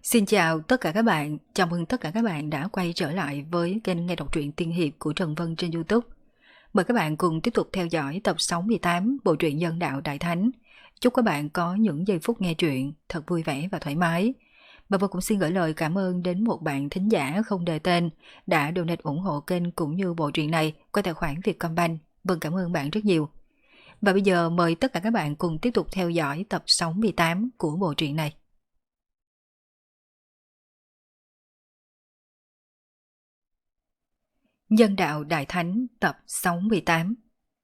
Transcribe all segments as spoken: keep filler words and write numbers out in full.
Xin chào tất cả các bạn, chào mừng tất cả các bạn đã quay trở lại với kênh nghe đọc truyện tiên hiệp của Trần Vân trên YouTube. Mời các bạn cùng tiếp tục theo dõi tập sáu mươi tám bộ truyện Nhân đạo Đại Thánh. Chúc các bạn có những giây phút nghe truyện thật vui vẻ và thoải mái. Và Vân cũng xin gửi lời cảm ơn đến một bạn thính giả không đề tên đã donate ủng hộ kênh cũng như bộ truyện này qua tài khoản Vietcombank. Vân cảm ơn bạn rất nhiều. Và bây giờ mời tất cả các bạn cùng tiếp tục theo dõi tập sáu mươi tám của bộ truyện này. Nhân đạo Đại Thánh tập sáu mươi tám.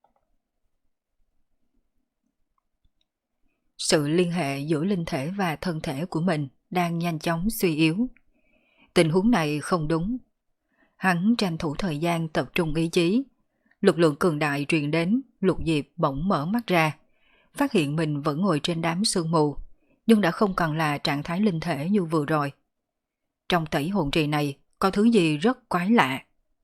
Sự liên hệ giữa linh thể và thân thể của mình đang nhanh chóng suy yếu. Tình huống này không đúng. Hắn tranh thủ thời gian tập trung ý chí. Lực lượng cường đại truyền đến, Lục Diệp bỗng mở mắt ra, phát hiện mình vẫn ngồi trên đám sương mù, nhưng đã không còn là trạng thái linh thể như vừa rồi. Trong tẩy hồn trì này có thứ gì rất quái lạ.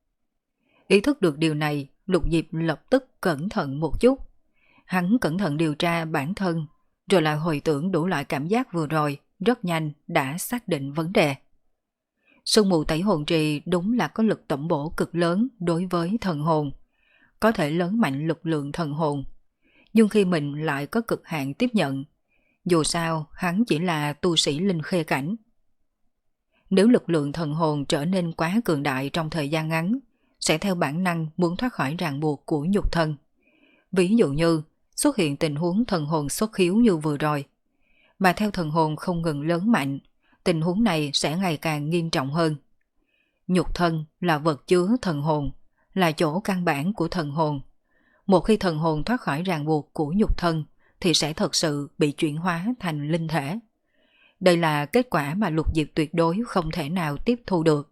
Ý thức được điều này, Lục Diệp lập tức cẩn thận một chút. Hắn cẩn thận điều tra bản thân, rồi lại hồi tưởng đủ loại cảm giác vừa rồi, rất nhanh đã xác định vấn đề. Sương mù tẩy hồn trì đúng là có lực tẩm bổ cực lớn đối với thần hồn, có thể lớn mạnh lực lượng thần hồn. Nhưng khi mình lại có cực hạn tiếp nhận, dù sao hắn chỉ là tu sĩ linh khê cảnh. Nếu lực lượng thần hồn trở nên quá cường đại trong thời gian ngắn, sẽ theo bản năng muốn thoát khỏi ràng buộc của nhục thân. Ví dụ như xuất hiện tình huống thần hồn xuất khiếu như vừa rồi. Mà theo thần hồn không ngừng lớn mạnh, tình huống này sẽ ngày càng nghiêm trọng hơn. Nhục thân là vật chứa thần hồn, là chỗ căn bản của thần hồn. Một khi thần hồn thoát khỏi ràng buộc của nhục thân thì sẽ thật sự bị chuyển hóa thành linh thể. Đây là kết quả mà Lục Diệp tuyệt đối không thể nào tiếp thu được.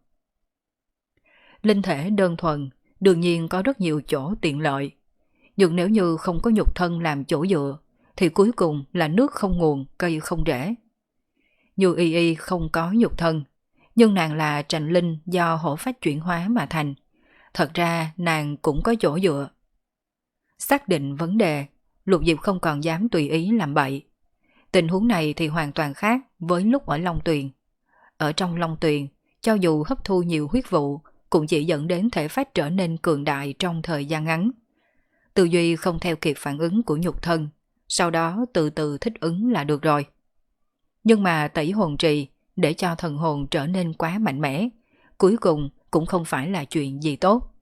Linh thể đơn thuần đương nhiên có rất nhiều chỗ tiện lợi, nhưng nếu như không có nhục thân làm chỗ dựa thì cuối cùng là nước không nguồn, cây không rễ. Như Y Y không có nhục thân, nhưng nàng là trành linh do hổ phách chuyển hóa mà thành. Thật ra nàng cũng có chỗ dựa. Xác định vấn đề, Lục Diệp không còn dám tùy ý làm bậy. Tình huống này thì hoàn toàn khác với lúc ở Long Tuyền. Ở trong Long Tuyền, cho dù hấp thu nhiều huyết vụ, cũng chỉ dẫn đến thể phách trở nên cường đại trong thời gian ngắn. Tư duy không theo kịp phản ứng của nhục thân, sau đó từ từ thích ứng là được rồi. Nhưng mà tẩy hồn trì để cho thần hồn trở nên quá mạnh mẽ, cuối cùng cũng không phải là chuyện gì tốt.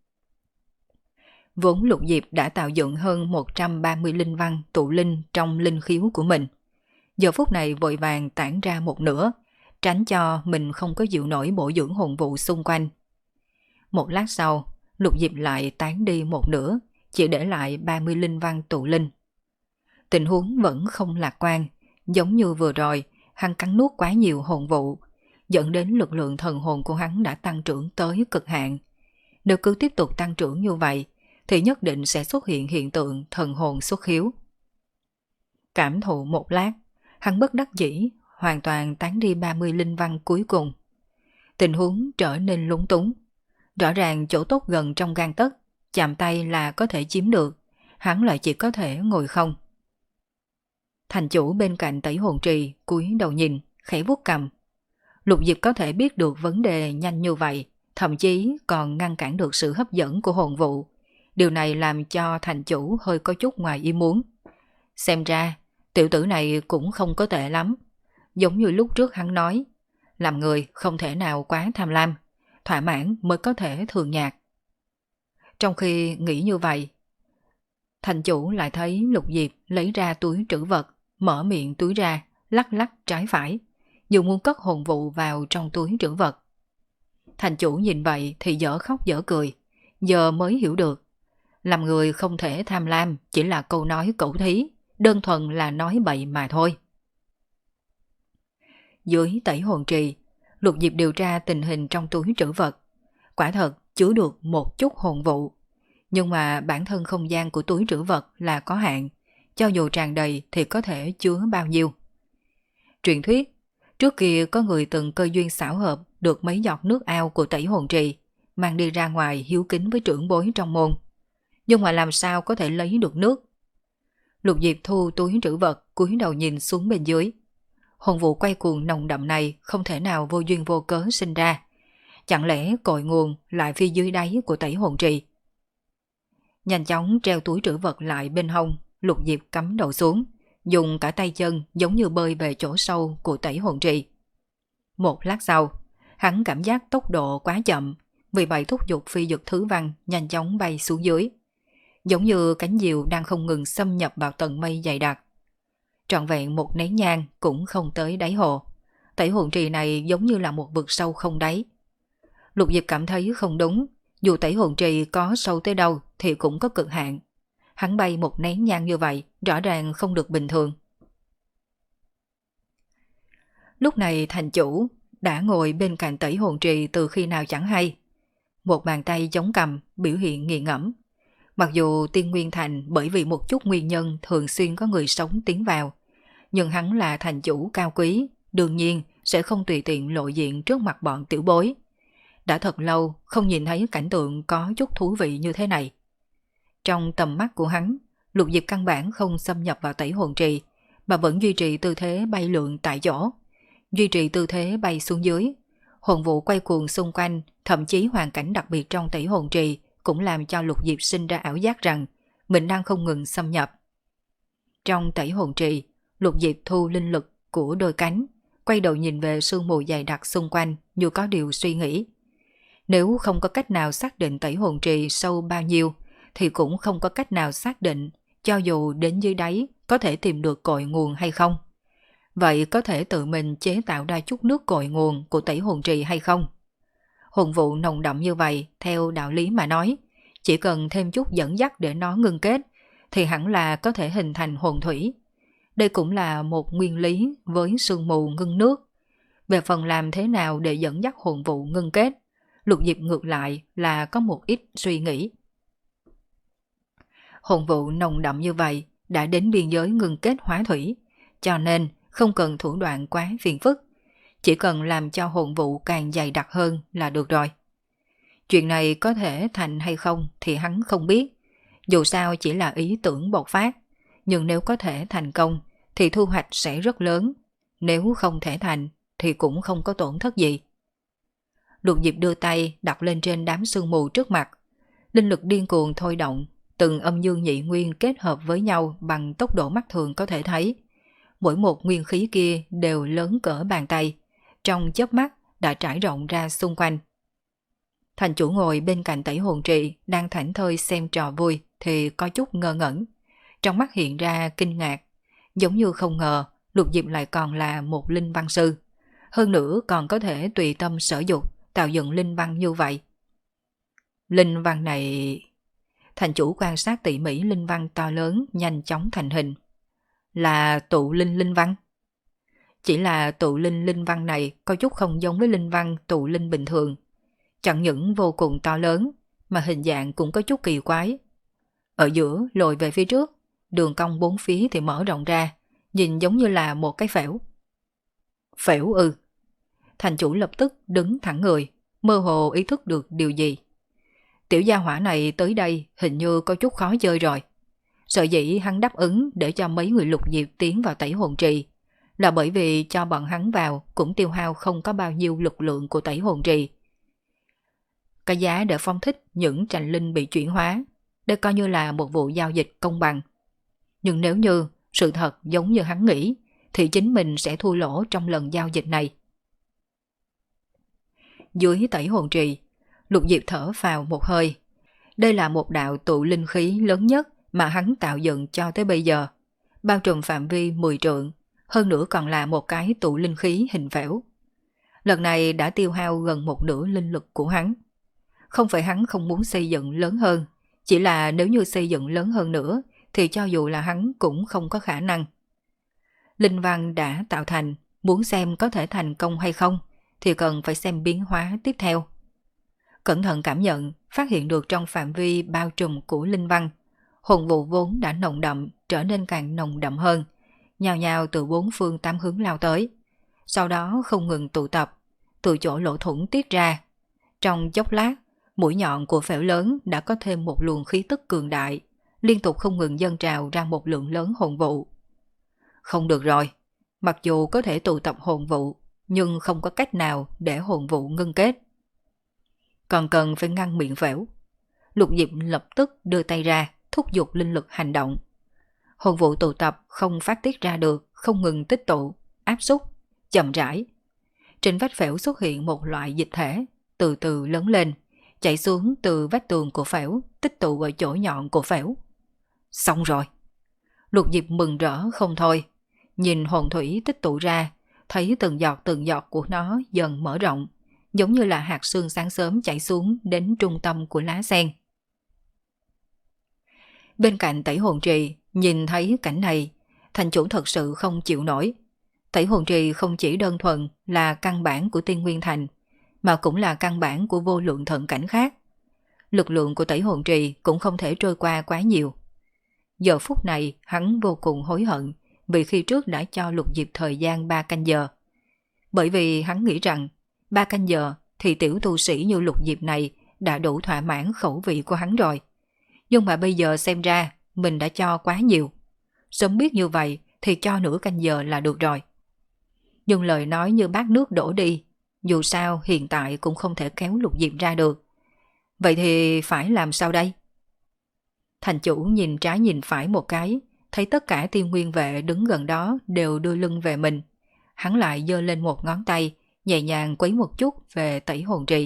Vốn Lục Diệp đã tạo dựng hơn một trăm ba mươi linh văn tụ linh trong linh khiếu của mình. Giờ phút này vội vàng tản ra một nửa, tránh cho mình không có chịu nổi bổ dưỡng hồn vụ xung quanh. Một lát sau, Lục Diệp lại tán đi một nửa, chỉ để lại ba mươi linh văn tụ linh. Tình huống vẫn không lạc quan, giống như vừa rồi, hắn cắn nuốt quá nhiều hồn vụ, dẫn đến lực lượng thần hồn của hắn đã tăng trưởng tới cực hạn. Nếu cứ tiếp tục tăng trưởng như vậy, thì nhất định sẽ xuất hiện hiện tượng thần hồn xuất khiếu. Cảm thụ một lát, hắn bất đắc dĩ, hoàn toàn tán đi ba mươi linh văn cuối cùng. Tình huống trở nên lúng túng. Rõ ràng chỗ tốt gần trong gang tấc, chạm tay là có thể chiếm được, hắn lại chỉ có thể ngồi không. Thành chủ bên cạnh tẩy hồn trì cúi đầu nhìn, khẽ vuốt cằm. Lục Diệp có thể biết được vấn đề nhanh như vậy, thậm chí còn ngăn cản được sự hấp dẫn của hồn vụ. Điều này làm cho thành chủ hơi có chút ngoài ý muốn. Xem ra, tiểu tử này cũng không có tệ lắm. Giống như lúc trước hắn nói, làm người không thể nào quá tham lam, thỏa mãn mới có thể thường nhạc. Trong khi nghĩ như vậy, thành chủ lại thấy Lục Diệp lấy ra túi trữ vật, mở miệng túi ra, lắc lắc trái phải, dù muốn cất hồn vụ vào trong túi trữ vật. Thành chủ nhìn vậy thì dở khóc dở cười, giờ mới hiểu được. Làm người không thể tham lam chỉ là câu nói cẩu thí, đơn thuần là nói bậy mà thôi. Dưới tẩy hồn trì, Lục Diệp điều tra tình hình trong túi trữ vật. Quả thật chứa được một chút hồn vụ. Nhưng mà bản thân không gian của túi trữ vật là có hạn, cho dù tràn đầy thì có thể chứa bao nhiêu. Truyền thuyết, trước kia có người từng cơ duyên xảo hợp được mấy giọt nước ao của tẩy hồn trì, mang đi ra ngoài hiếu kính với trưởng bối trong môn. Nhưng mà làm sao có thể lấy được nước? Lục Diệp thu túi trữ vật, cúi đầu nhìn xuống bên dưới. Hồn vụ quay cuồng nồng đậm này không thể nào vô duyên vô cớ sinh ra. Chẳng lẽ cội nguồn lại phía dưới đáy của tẩy hồn trì? Nhanh chóng treo túi trữ vật lại bên hông, Lục Diệp cắm đầu xuống, dùng cả tay chân giống như bơi về chỗ sâu của tẩy hồn trì. Một lát sau, hắn cảm giác tốc độ quá chậm, vì vậy thúc giục phi dực thứ văn nhanh chóng bay xuống dưới. Giống như cánh diều đang không ngừng xâm nhập vào tầng mây dày đặc. Trọn vẹn một nén nhang cũng không tới đáy hồ. Tẩy hồn trì này giống như là một vực sâu không đáy. Lục Diệp cảm thấy không đúng, dù tẩy hồn trì có sâu tới đâu thì cũng có cực hạn. Hắn bay một nén nhang như vậy, rõ ràng không được bình thường. Lúc này thành chủ đã ngồi bên cạnh tẩy hồn trì từ khi nào chẳng hay. Một bàn tay chống cằm, biểu hiện nghiền ngẫm. Mặc dù Tiên Nguyên Thành bởi vì một chút nguyên nhân thường xuyên có người sống tiến vào, nhưng hắn là thành chủ cao quý, đương nhiên sẽ không tùy tiện lộ diện trước mặt bọn tiểu bối. Đã thật lâu không nhìn thấy cảnh tượng có chút thú vị như thế này. Trong tầm mắt của hắn, Lục Diệp căn bản không xâm nhập vào tẩy hồn trì, mà vẫn duy trì tư thế bay lượn tại chỗ, duy trì tư thế bay xuống dưới. Hồn vụ quay cuồng xung quanh, thậm chí hoàn cảnh đặc biệt trong tẩy hồn trì cũng làm cho Lục Diệp sinh ra ảo giác rằng mình đang không ngừng xâm nhập. Trong tẩy hồn trì, Lục Diệp thu linh lực của đôi cánh, quay đầu nhìn về sương mù dày đặc xung quanh như có điều suy nghĩ. Nếu không có cách nào xác định tẩy hồn trì sâu bao nhiêu, thì cũng không có cách nào xác định cho dù đến dưới đáy có thể tìm được cội nguồn hay không. Vậy có thể tự mình chế tạo ra chút nước cội nguồn của tẩy hồn trì hay không? Hồn vụ nồng đậm như vậy, theo đạo lý mà nói, chỉ cần thêm chút dẫn dắt để nó ngưng kết, thì hẳn là có thể hình thành hồn thủy. Đây cũng là một nguyên lý với sương mù ngưng nước. Về phần làm thế nào để dẫn dắt hồn vụ ngưng kết, Lục Diệp ngược lại là có một ít suy nghĩ. Hồn vụ nồng đậm như vậy đã đến biên giới ngưng kết hóa thủy, cho nên không cần thủ đoạn quá phiền phức, chỉ cần làm cho hồn vụ càng dày đặc hơn là được rồi. Chuyện này có thể thành hay không thì hắn không biết, dù sao chỉ là ý tưởng bộc phát, nhưng nếu có thể thành công thì thu hoạch sẽ rất lớn, nếu không thể thành thì cũng không có tổn thất gì. Lục Diệp đưa tay đặt lên trên đám sương mù trước mặt, linh lực điên cuồng thôi động, từng âm dương nhị nguyên kết hợp với nhau bằng tốc độ mắt thường có thể thấy. Mỗi một nguyên khí kia đều lớn cỡ bàn tay, trong chớp mắt đã trải rộng ra xung quanh. Thành chủ ngồi bên cạnh tẩy hồn trì đang thảnh thơi xem trò vui thì có chút ngơ ngẩn, trong mắt hiện ra kinh ngạc, giống như không ngờ Lục Diệp lại còn là một linh văn sư, hơn nữa còn có thể tùy tâm sở dục tạo dựng linh văn như vậy. Linh văn này... Thành chủ quan sát tỉ mỉ linh văn to lớn nhanh chóng thành hình. Là tụ linh linh văn. Chỉ là tụ linh linh văn này có chút không giống với linh văn tụ linh bình thường. Chẳng những vô cùng to lớn, mà hình dạng cũng có chút kỳ quái. Ở giữa lồi về phía trước, đường cong bốn phía thì mở rộng ra, nhìn giống như là một cái phễu. Phễu ư? Thành chủ lập tức đứng thẳng người, mơ hồ ý thức được điều gì. Tiểu gia hỏa này tới đây hình như có chút khó chơi rồi. Sở dĩ hắn đáp ứng để cho mấy người Lục Diệp tiến vào tẩy hồn trì, là bởi vì cho bọn hắn vào cũng tiêu hao không có bao nhiêu lực lượng của tẩy hồn trì. Cái giá để phong thích những trành linh bị chuyển hóa, đây coi như là một vụ giao dịch công bằng. Nhưng nếu như sự thật giống như hắn nghĩ, thì chính mình sẽ thua lỗ trong lần giao dịch này. Dưới tẩy hồn trì, Lục Diệp thở vào một hơi. Đây là một đạo tụ linh khí lớn nhất mà hắn tạo dựng cho tới bây giờ, bao trùm phạm vi mười trượng, hơn nữa còn là một cái tụ linh khí hình phễu. Lần này đã tiêu hao gần một nửa linh lực của hắn. Không phải hắn không muốn xây dựng lớn hơn, chỉ là nếu như xây dựng lớn hơn nữa thì cho dù là hắn cũng không có khả năng. Linh văn đã tạo thành, muốn xem có thể thành công hay không thì cần phải xem biến hóa tiếp theo. Cẩn thận cảm nhận, phát hiện được trong phạm vi bao trùm của linh văn, hồn vụ vốn đã nồng đậm trở nên càng nồng đậm hơn, nhào nhào từ bốn phương tám hướng lao tới. Sau đó không ngừng tụ tập, từ chỗ lỗ thủng tiết ra. Trong chốc lát, mũi nhọn của phễu lớn đã có thêm một luồng khí tức cường đại, liên tục không ngừng dâng trào ra một lượng lớn hồn vụ. Không được rồi, Mặc dù có thể tụ tập hồn vụ, nhưng không có cách nào để hồn vụ ngưng kết. Còn cần phải ngăn miệng phễu. Lục Diệp lập tức đưa tay ra, thúc giục linh lực hành động. Hồn vụ tụ tập không phát tiết ra được, không ngừng tích tụ, áp xúc, chậm rãi. Trên vách phễu xuất hiện một loại dịch thể, từ từ lớn lên, chạy xuống từ vách tường của phễu, tích tụ ở chỗ nhọn của phễu. Xong rồi. Lục Diệp mừng rỡ không thôi, nhìn hồn thủy tích tụ ra, thấy từng giọt từng giọt của nó dần mở rộng, giống như là hạt sương sáng sớm chảy xuống đến trung tâm của lá sen. Bên cạnh tẩy hồn trì, nhìn thấy cảnh này, thành chủ thật sự không chịu nổi. Tẩy hồn trì không chỉ đơn thuần là căn bản của Tiên Nguyên Thành, mà cũng là căn bản của vô lượng thận cảnh khác. Lực lượng của tẩy hồn trì cũng không thể trôi qua quá nhiều. Giờ phút này hắn vô cùng hối hận vì khi trước đã cho Lục Diệp thời gian ba canh giờ. Bởi vì hắn nghĩ rằng ba canh giờ thì tiểu tu sĩ như Lục Diệp này đã đủ thỏa mãn khẩu vị của hắn rồi. Nhưng mà bây giờ xem ra mình đã cho quá nhiều. Sớm biết như vậy thì cho nửa canh giờ là được rồi. Nhưng lời nói như bát nước đổ đi, dù sao hiện tại cũng không thể kéo Lục Diệp ra được. Vậy thì phải làm sao đây? Thành chủ nhìn trái nhìn phải một cái, thấy tất cả Tiên Nguyên vệ đứng gần đó đều đưa lưng về mình. Hắn lại giơ lên một ngón tay, nhẹ nhàng quấy một chút về tẩy hồn trì.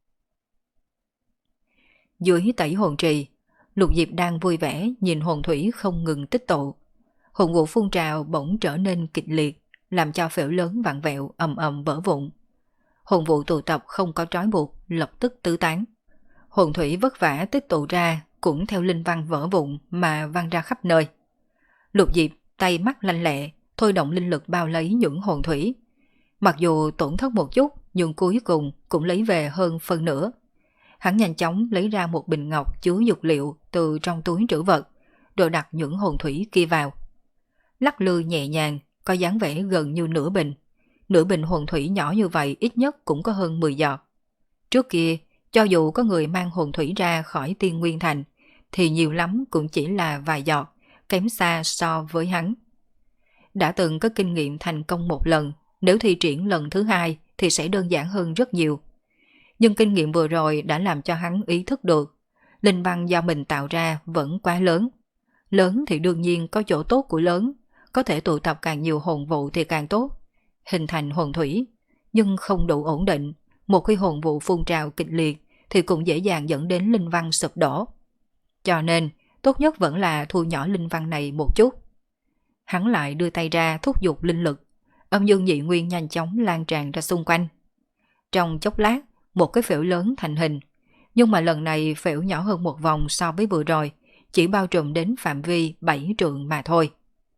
Dưới tẩy hồn trì, Lục Diệp đang vui vẻ nhìn hồn thủy không ngừng tích tụ. Hồn vụ phun trào bỗng trở nên kịch liệt, làm cho phễu lớn vặn vẹo ầm ầm vỡ vụn. Hồn vụ tụ tập không có trói buộc, lập tức tứ tán. Hồn thủy vất vả tích tụ ra cũng theo linh văn vỡ vụn mà văng ra khắp nơi. Lục Diệp tay mắt lanh lẹ, thôi động linh lực bao lấy những hồn thủy. Mặc dù tổn thất một chút, nhưng cuối cùng cũng lấy về hơn phân nửa. Hắn nhanh chóng lấy ra một bình ngọc chứa dược liệu từ trong túi trữ vật, rồi đặt những hồn thủy kia vào. Lắc lư nhẹ nhàng, có dáng vẻ gần như nửa bình. Nửa bình hồn thủy nhỏ như vậy ít nhất cũng có hơn mười giọt. Trước kia, cho dù có người mang hồn thủy ra khỏi Tiên Nguyên Thành, thì nhiều lắm cũng chỉ là vài giọt, kém xa so với hắn. Đã từng có kinh nghiệm thành công một lần, nếu thi triển lần thứ hai thì sẽ đơn giản hơn rất nhiều. Nhưng kinh nghiệm vừa rồi đã làm cho hắn ý thức được, linh văn do mình tạo ra vẫn quá lớn. Lớn thì đương nhiên có chỗ tốt của lớn, có thể tụ tập càng nhiều hồn vụ thì càng tốt, hình thành hồn thủy, nhưng không đủ ổn định. Một khi hồn vụ phun trào kịch liệt thì cũng dễ dàng dẫn đến linh văn sụp đổ. Cho nên, tốt nhất vẫn là thu nhỏ linh văn này một chút. Hắn lại đưa tay ra thúc giục linh lực, âm dương nhị nguyên nhanh chóng lan tràn ra xung quanh. Trong chốc lát, một cái phễu lớn thành hình, nhưng mà lần này phễu nhỏ hơn một vòng so với vừa rồi, chỉ bao trùm đến phạm vi bảy trượng mà thôi.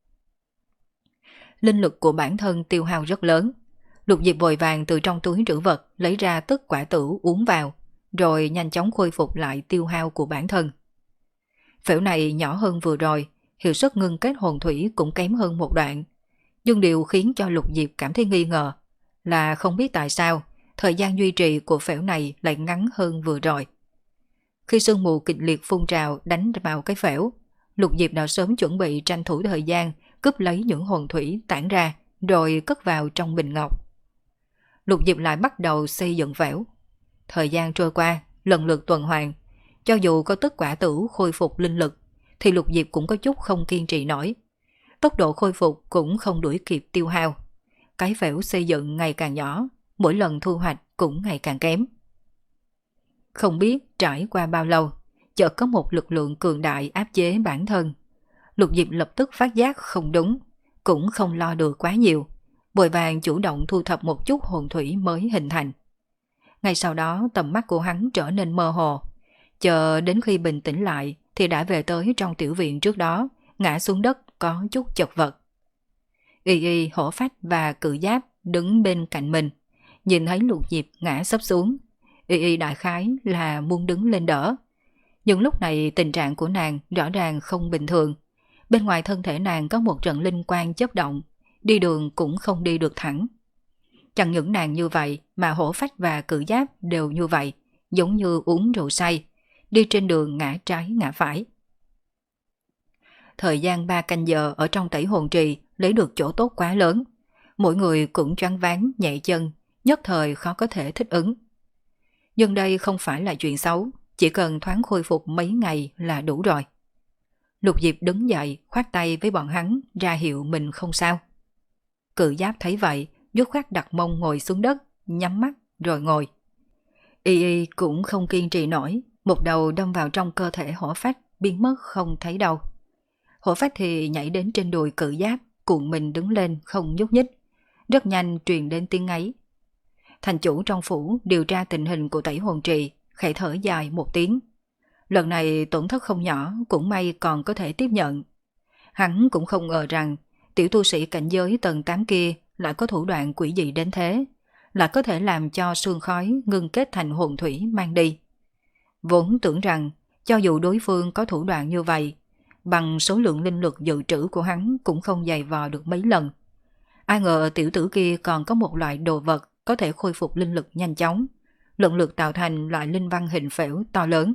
Linh lực của bản thân tiêu hao rất lớn. Lục Diệp vội vàng từ trong túi trữ vật lấy ra tức quả tử uống vào, rồi nhanh chóng khôi phục lại tiêu hao của bản thân. Phễu này nhỏ hơn vừa rồi, hiệu suất ngưng kết hồn thủy cũng kém hơn một đoạn. Nhưng điều khiến cho Lục Diệp cảm thấy nghi ngờ là không biết tại sao thời gian duy trì của phễu này lại ngắn hơn vừa rồi. Khi sương mù kịch liệt phun trào đánh vào cái phễu, Lục Diệp đã sớm chuẩn bị tranh thủ thời gian cướp lấy những hồn thủy tản ra rồi cất vào trong bình ngọc. Lục Diệp lại bắt đầu xây dựng phễu. Thời gian trôi qua, lần lượt tuần hoàn, cho dù có tất quả tử khôi phục linh lực thì Lục Diệp cũng có chút không kiên trì nổi. Tốc độ khôi phục cũng không đuổi kịp tiêu hao. Cái phễu xây dựng ngày càng nhỏ, mỗi lần thu hoạch cũng ngày càng kém. Không biết trải qua bao lâu, chợt có một lực lượng cường đại áp chế bản thân. Lục Diệp lập tức phát giác không đúng, cũng không lo được quá nhiều, vội vàng chủ động thu thập một chút hồn thủy mới hình thành. Ngay sau đó tầm mắt của hắn trở nên mơ hồ, chờ đến khi bình tĩnh lại thì đã về tới trong tiểu viện trước đó, ngã xuống đất có chút chật vật. Y Y, Hổ Phách và Cự Giáp đứng bên cạnh mình, nhìn thấy Lục Diệp ngã sấp xuống. Y Y đại khái là muốn đứng lên đỡ, nhưng lúc này tình trạng của nàng rõ ràng không bình thường. Bên ngoài thân thể nàng có một trận linh quang chớp động, đi đường cũng không đi được thẳng. Chẳng những nàng như vậy mà Hổ Phách và Cự Giáp đều như vậy, giống như uống rượu say, đi trên đường ngã trái ngã phải. Thời gian ba canh giờ ở trong tẩy hồn trì lấy được chỗ tốt quá lớn, Mỗi người cũng choáng váng nhảy chân, nhất thời khó có thể thích ứng. Nhưng đây không phải là chuyện xấu, chỉ cần thoáng khôi phục mấy ngày là đủ rồi. Lục Diệp đứng dậy, khoát tay với bọn hắn, ra hiệu mình không sao. Cự Giáp thấy vậy, dứt khoát đặt mông ngồi xuống đất, nhắm mắt rồi ngồi. Y Y cũng không kiên trì nổi, một đầu đâm vào trong cơ thể Hổ Phách, biến mất không thấy đâu. Hổ Phách thì nhảy đến trên đùi Cự Giáp, cuộn mình đứng lên không nhúc nhích. Rất nhanh truyền đến tiếng ấy. Thành chủ trong phủ điều tra tình hình của Tẩy Hồn Trì, khẽ thở dài một tiếng. Lần này tổn thất không nhỏ, cũng may còn có thể tiếp nhận. Hắn cũng không ngờ rằng tiểu tu sĩ cảnh giới tầng tám kia lại có thủ đoạn quỷ dị đến thế, lại có thể làm cho sương khói ngưng kết thành hồn thủy mang đi. Vốn tưởng rằng cho dù đối phương có thủ đoạn như vậy, bằng số lượng linh lực dự trữ của hắn cũng không dày vò được mấy lần. Ai ngờ tiểu tử kia còn có một loại đồ vật có thể khôi phục linh lực nhanh chóng, lần lượt tạo thành loại linh văn hình phễu to lớn.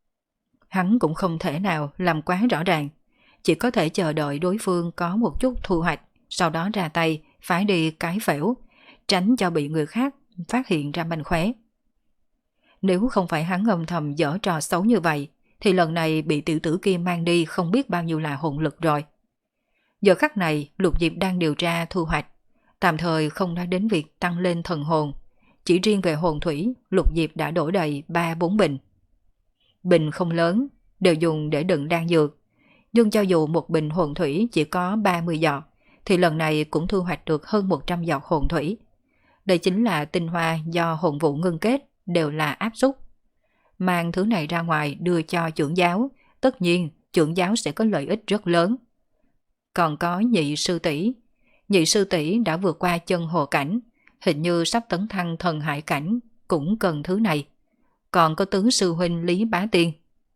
Hắn cũng không thể nào làm quá rõ ràng, chỉ có thể chờ đợi đối phương có một chút thu hoạch, sau đó ra tay phái đi cái phễu, tránh cho bị người khác phát hiện ra manh khóe. Nếu không phải hắn âm thầm dở trò xấu như vậy, thì lần này bị tiểu tử kia mang đi không biết bao nhiêu là hồn lực rồi. Giờ khắc này, Lục Diệp đang điều tra thu hoạch, tạm thời không nói đến việc tăng lên thần hồn. Chỉ riêng về hồn thủy, Lục Diệp đã đổ đầy ba bốn bình. Bình không lớn, đều dùng để đựng đan dược. Nhưng cho dù một bình hồn thủy chỉ có ba mươi giọt, thì lần này cũng thu hoạch được hơn một trăm giọt hồn thủy. Đây chính là tinh hoa do hồn vụ ngưng kết, đều là áp xúc. Mang thứ này ra ngoài đưa cho trưởng giáo, tất nhiên trưởng giáo sẽ có lợi ích rất lớn. Còn có nhị sư tỷ, nhị sư tỷ đã vượt qua chân hồ cảnh, hình như sắp tấn thăng thần hải cảnh, cũng cần thứ này. Còn có tứ sư huynh Lý Bá Tiên.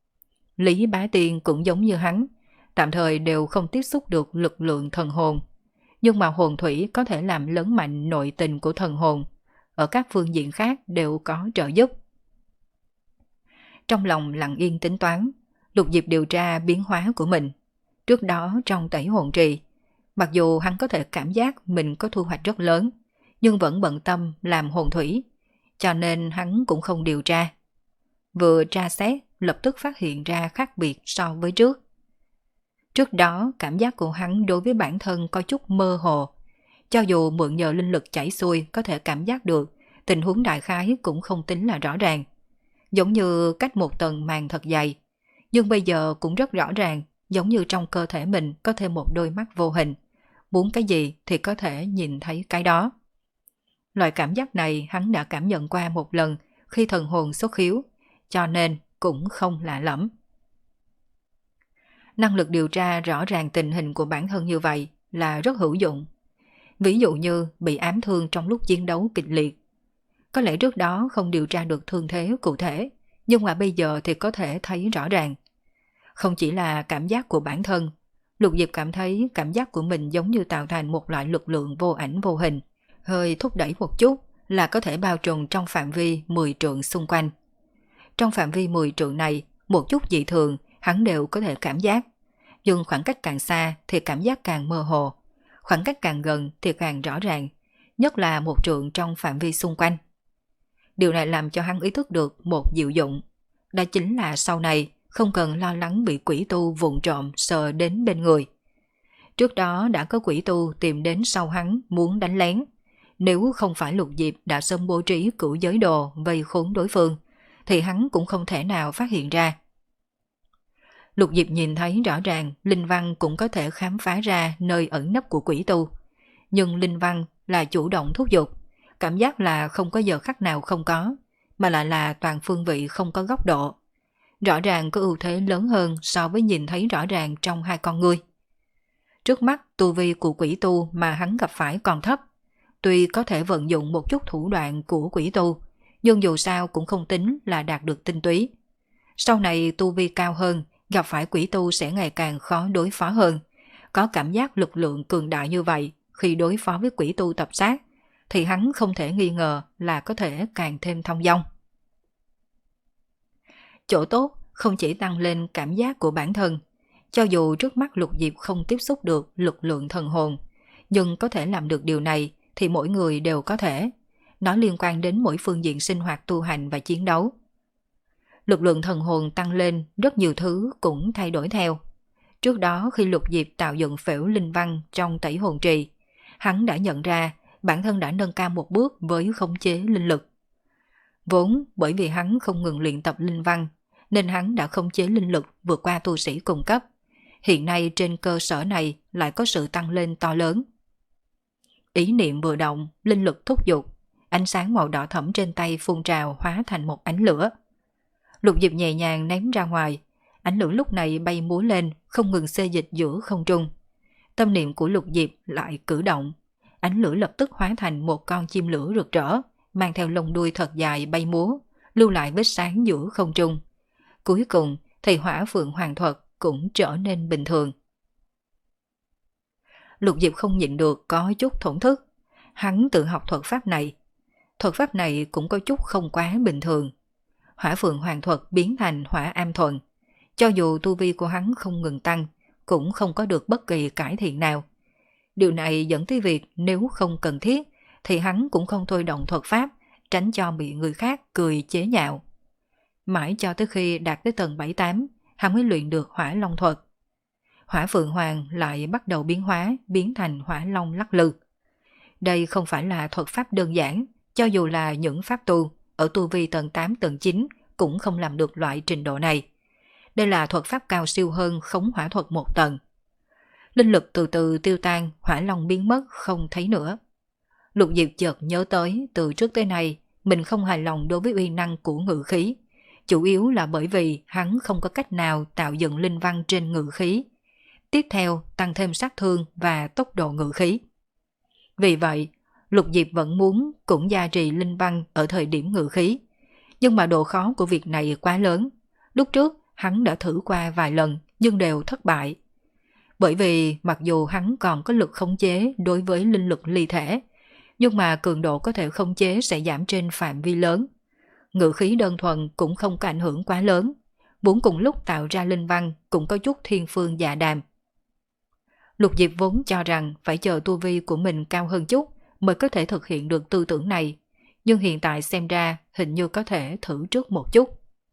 Lý Bá Tiên cũng giống như hắn, tạm thời đều không tiếp xúc được lực lượng thần hồn. Nhưng mà hồn thủy có thể làm lớn mạnh nội tình của thần hồn, ở các phương diện khác đều có trợ giúp. Trong lòng lặng yên tính toán, Lục Diệp điều tra biến hóa của mình. Trước đó trong Tẩy Hồn Trì, mặc dù hắn có thể cảm giác mình có thu hoạch rất lớn, nhưng vẫn bận tâm làm hồn thủy, cho nên hắn cũng không điều tra. Vừa tra xét, lập tức phát hiện ra khác biệt so với trước. Trước đó, cảm giác của hắn đối với bản thân có chút mơ hồ. Cho dù mượn nhờ linh lực chảy xuôi có thể cảm giác được, tình huống đại khái cũng không tính là rõ ràng. Giống như cách một tầng màng thật dày. Nhưng bây giờ cũng rất rõ ràng, giống như trong cơ thể mình có thêm một đôi mắt vô hình. Muốn cái gì thì có thể nhìn thấy cái đó. Loại cảm giác này hắn đã cảm nhận qua một lần khi thần hồn xuất khiếu, cho nên cũng không lạ lẫm. Năng lực điều tra rõ ràng tình hình của bản thân như vậy là rất hữu dụng. Ví dụ như bị ám thương trong lúc chiến đấu kịch liệt. Có lẽ trước đó không điều tra được thương thế cụ thể, nhưng mà bây giờ thì có thể thấy rõ ràng. Không chỉ là cảm giác của bản thân, Lục Diệp cảm thấy cảm giác của mình giống như tạo thành một loại lực lượng vô ảnh vô hình, hơi thúc đẩy một chút là có thể bao trùm trong phạm vi mười trượng xung quanh. Trong phạm vi mười trượng này, một chút dị thường hắn đều có thể cảm giác, nhưng khoảng cách càng xa thì cảm giác càng mơ hồ, khoảng cách càng gần thì càng rõ ràng, nhất là một trượng trong phạm vi xung quanh. Điều này làm cho hắn ý thức được một diệu dụng, đó chính là sau này không cần lo lắng bị quỷ tu vụng trộm sờ đến bên người. Trước đó đã có quỷ tu tìm đến sau hắn muốn đánh lén, nếu không phải Lục Diệp đã sớm bố trí cửu giới đồ vây khốn đối phương, thì hắn cũng không thể nào phát hiện ra. Lục Diệp nhìn thấy rõ ràng Linh Văn cũng có thể khám phá ra nơi ẩn nấp của quỷ tu, nhưng Linh Văn là chủ động thúc giục, cảm giác là không có giờ khắc nào không có, mà lại là toàn phương vị không có góc độ. Rõ ràng có ưu thế lớn hơn so với nhìn thấy rõ ràng trong hai con ngươi. Trước mắt tu vi của quỷ tu mà hắn gặp phải còn thấp, tuy có thể vận dụng một chút thủ đoạn của quỷ tu, nhưng dù sao cũng không tính là đạt được tinh túy. Sau này tu vi cao hơn, gặp phải quỷ tu sẽ ngày càng khó đối phó hơn. Có cảm giác lực lượng cường đại như vậy, khi đối phó với quỷ tu tập sát, thì hắn không thể nghi ngờ là có thể càng thêm thông dong. Chỗ tốt không chỉ tăng lên cảm giác của bản thân, cho dù trước mắt Lục Diệp không tiếp xúc được lực lượng thần hồn, nhưng có thể làm được điều này thì mỗi người đều có thể. Nó liên quan đến mỗi phương diện sinh hoạt tu hành và chiến đấu. Lực lượng thần hồn tăng lên, rất nhiều thứ cũng thay đổi theo. Trước đó khi Lục Diệp tạo dựng phễu linh văn trong tẩy hồn trì, hắn đã nhận ra bản thân đã nâng cao một bước với khống chế linh lực. Vốn bởi vì hắn không ngừng luyện tập linh văn, nên hắn đã khống chế linh lực vượt qua tu sĩ cùng cấp. Hiện nay trên cơ sở này lại có sự tăng lên to lớn. Ý niệm vừa động, linh lực thúc giục, ánh sáng màu đỏ thẫm trên tay phun trào hóa thành một ánh lửa. Lục Diệp nhẹ nhàng ném ra ngoài, ánh lửa lúc này bay múa lên, không ngừng xê dịch giữa không trung. Tâm niệm của Lục Diệp lại cử động, ánh lửa lập tức hóa thành một con chim lửa rực rỡ, mang theo lông đuôi thật dài bay múa, lưu lại vết sáng giữa không trung. Cuối cùng thì hỏa phượng hoàng thuật cũng trở nên bình thường. Lục Diệp không nhịn được có chút thổn thức. Hắn tự học thuật pháp này. Thuật pháp này cũng có chút không quá bình thường. Hỏa phượng hoàng thuật biến thành hỏa am thuận. Cho dù tu vi của hắn không ngừng tăng, cũng không có được bất kỳ cải thiện nào. Điều này dẫn tới việc nếu không cần thiết, thì hắn cũng không thôi động thuật pháp, tránh cho bị người khác cười chế nhạo. Mãi cho tới khi đạt tới tầng bảy tám, hắn mới luyện được hỏa long thuật. Hỏa phượng hoàng lại bắt đầu biến hóa, biến thành hỏa long lắc lư. Đây không phải là thuật pháp đơn giản, cho dù là những pháp tu, ở tu vi tầng tám tầng chín cũng không làm được loại trình độ này. Đây là thuật pháp cao siêu hơn khống hỏa thuật một tầng. Linh lực từ từ tiêu tan, hỏa long biến mất không thấy nữa. Lục Diệp chợt nhớ tới từ trước tới nay mình không hài lòng đối với uy năng của ngự khí. Chủ yếu là bởi vì hắn không có cách nào tạo dựng linh văn trên ngự khí. Tiếp theo tăng thêm sát thương và tốc độ ngự khí. Vì vậy, Lục Diệp vẫn muốn cũng gia trì linh văn ở thời điểm ngự khí. Nhưng mà độ khó của việc này quá lớn. Lúc trước hắn đã thử qua vài lần nhưng đều thất bại. Bởi vì mặc dù hắn còn có lực khống chế đối với linh lực ly thể, nhưng mà cường độ có thể khống chế sẽ giảm trên phạm vi lớn. Ngự khí đơn thuần cũng không có ảnh hưởng quá lớn. Muốn cùng lúc tạo ra linh văn cũng có chút thiên phương dạ đàm. Lục Diệp vốn cho rằng phải chờ tu vi của mình cao hơn chút mới có thể thực hiện được tư tưởng này. Nhưng hiện tại xem ra hình như có thể thử trước một chút.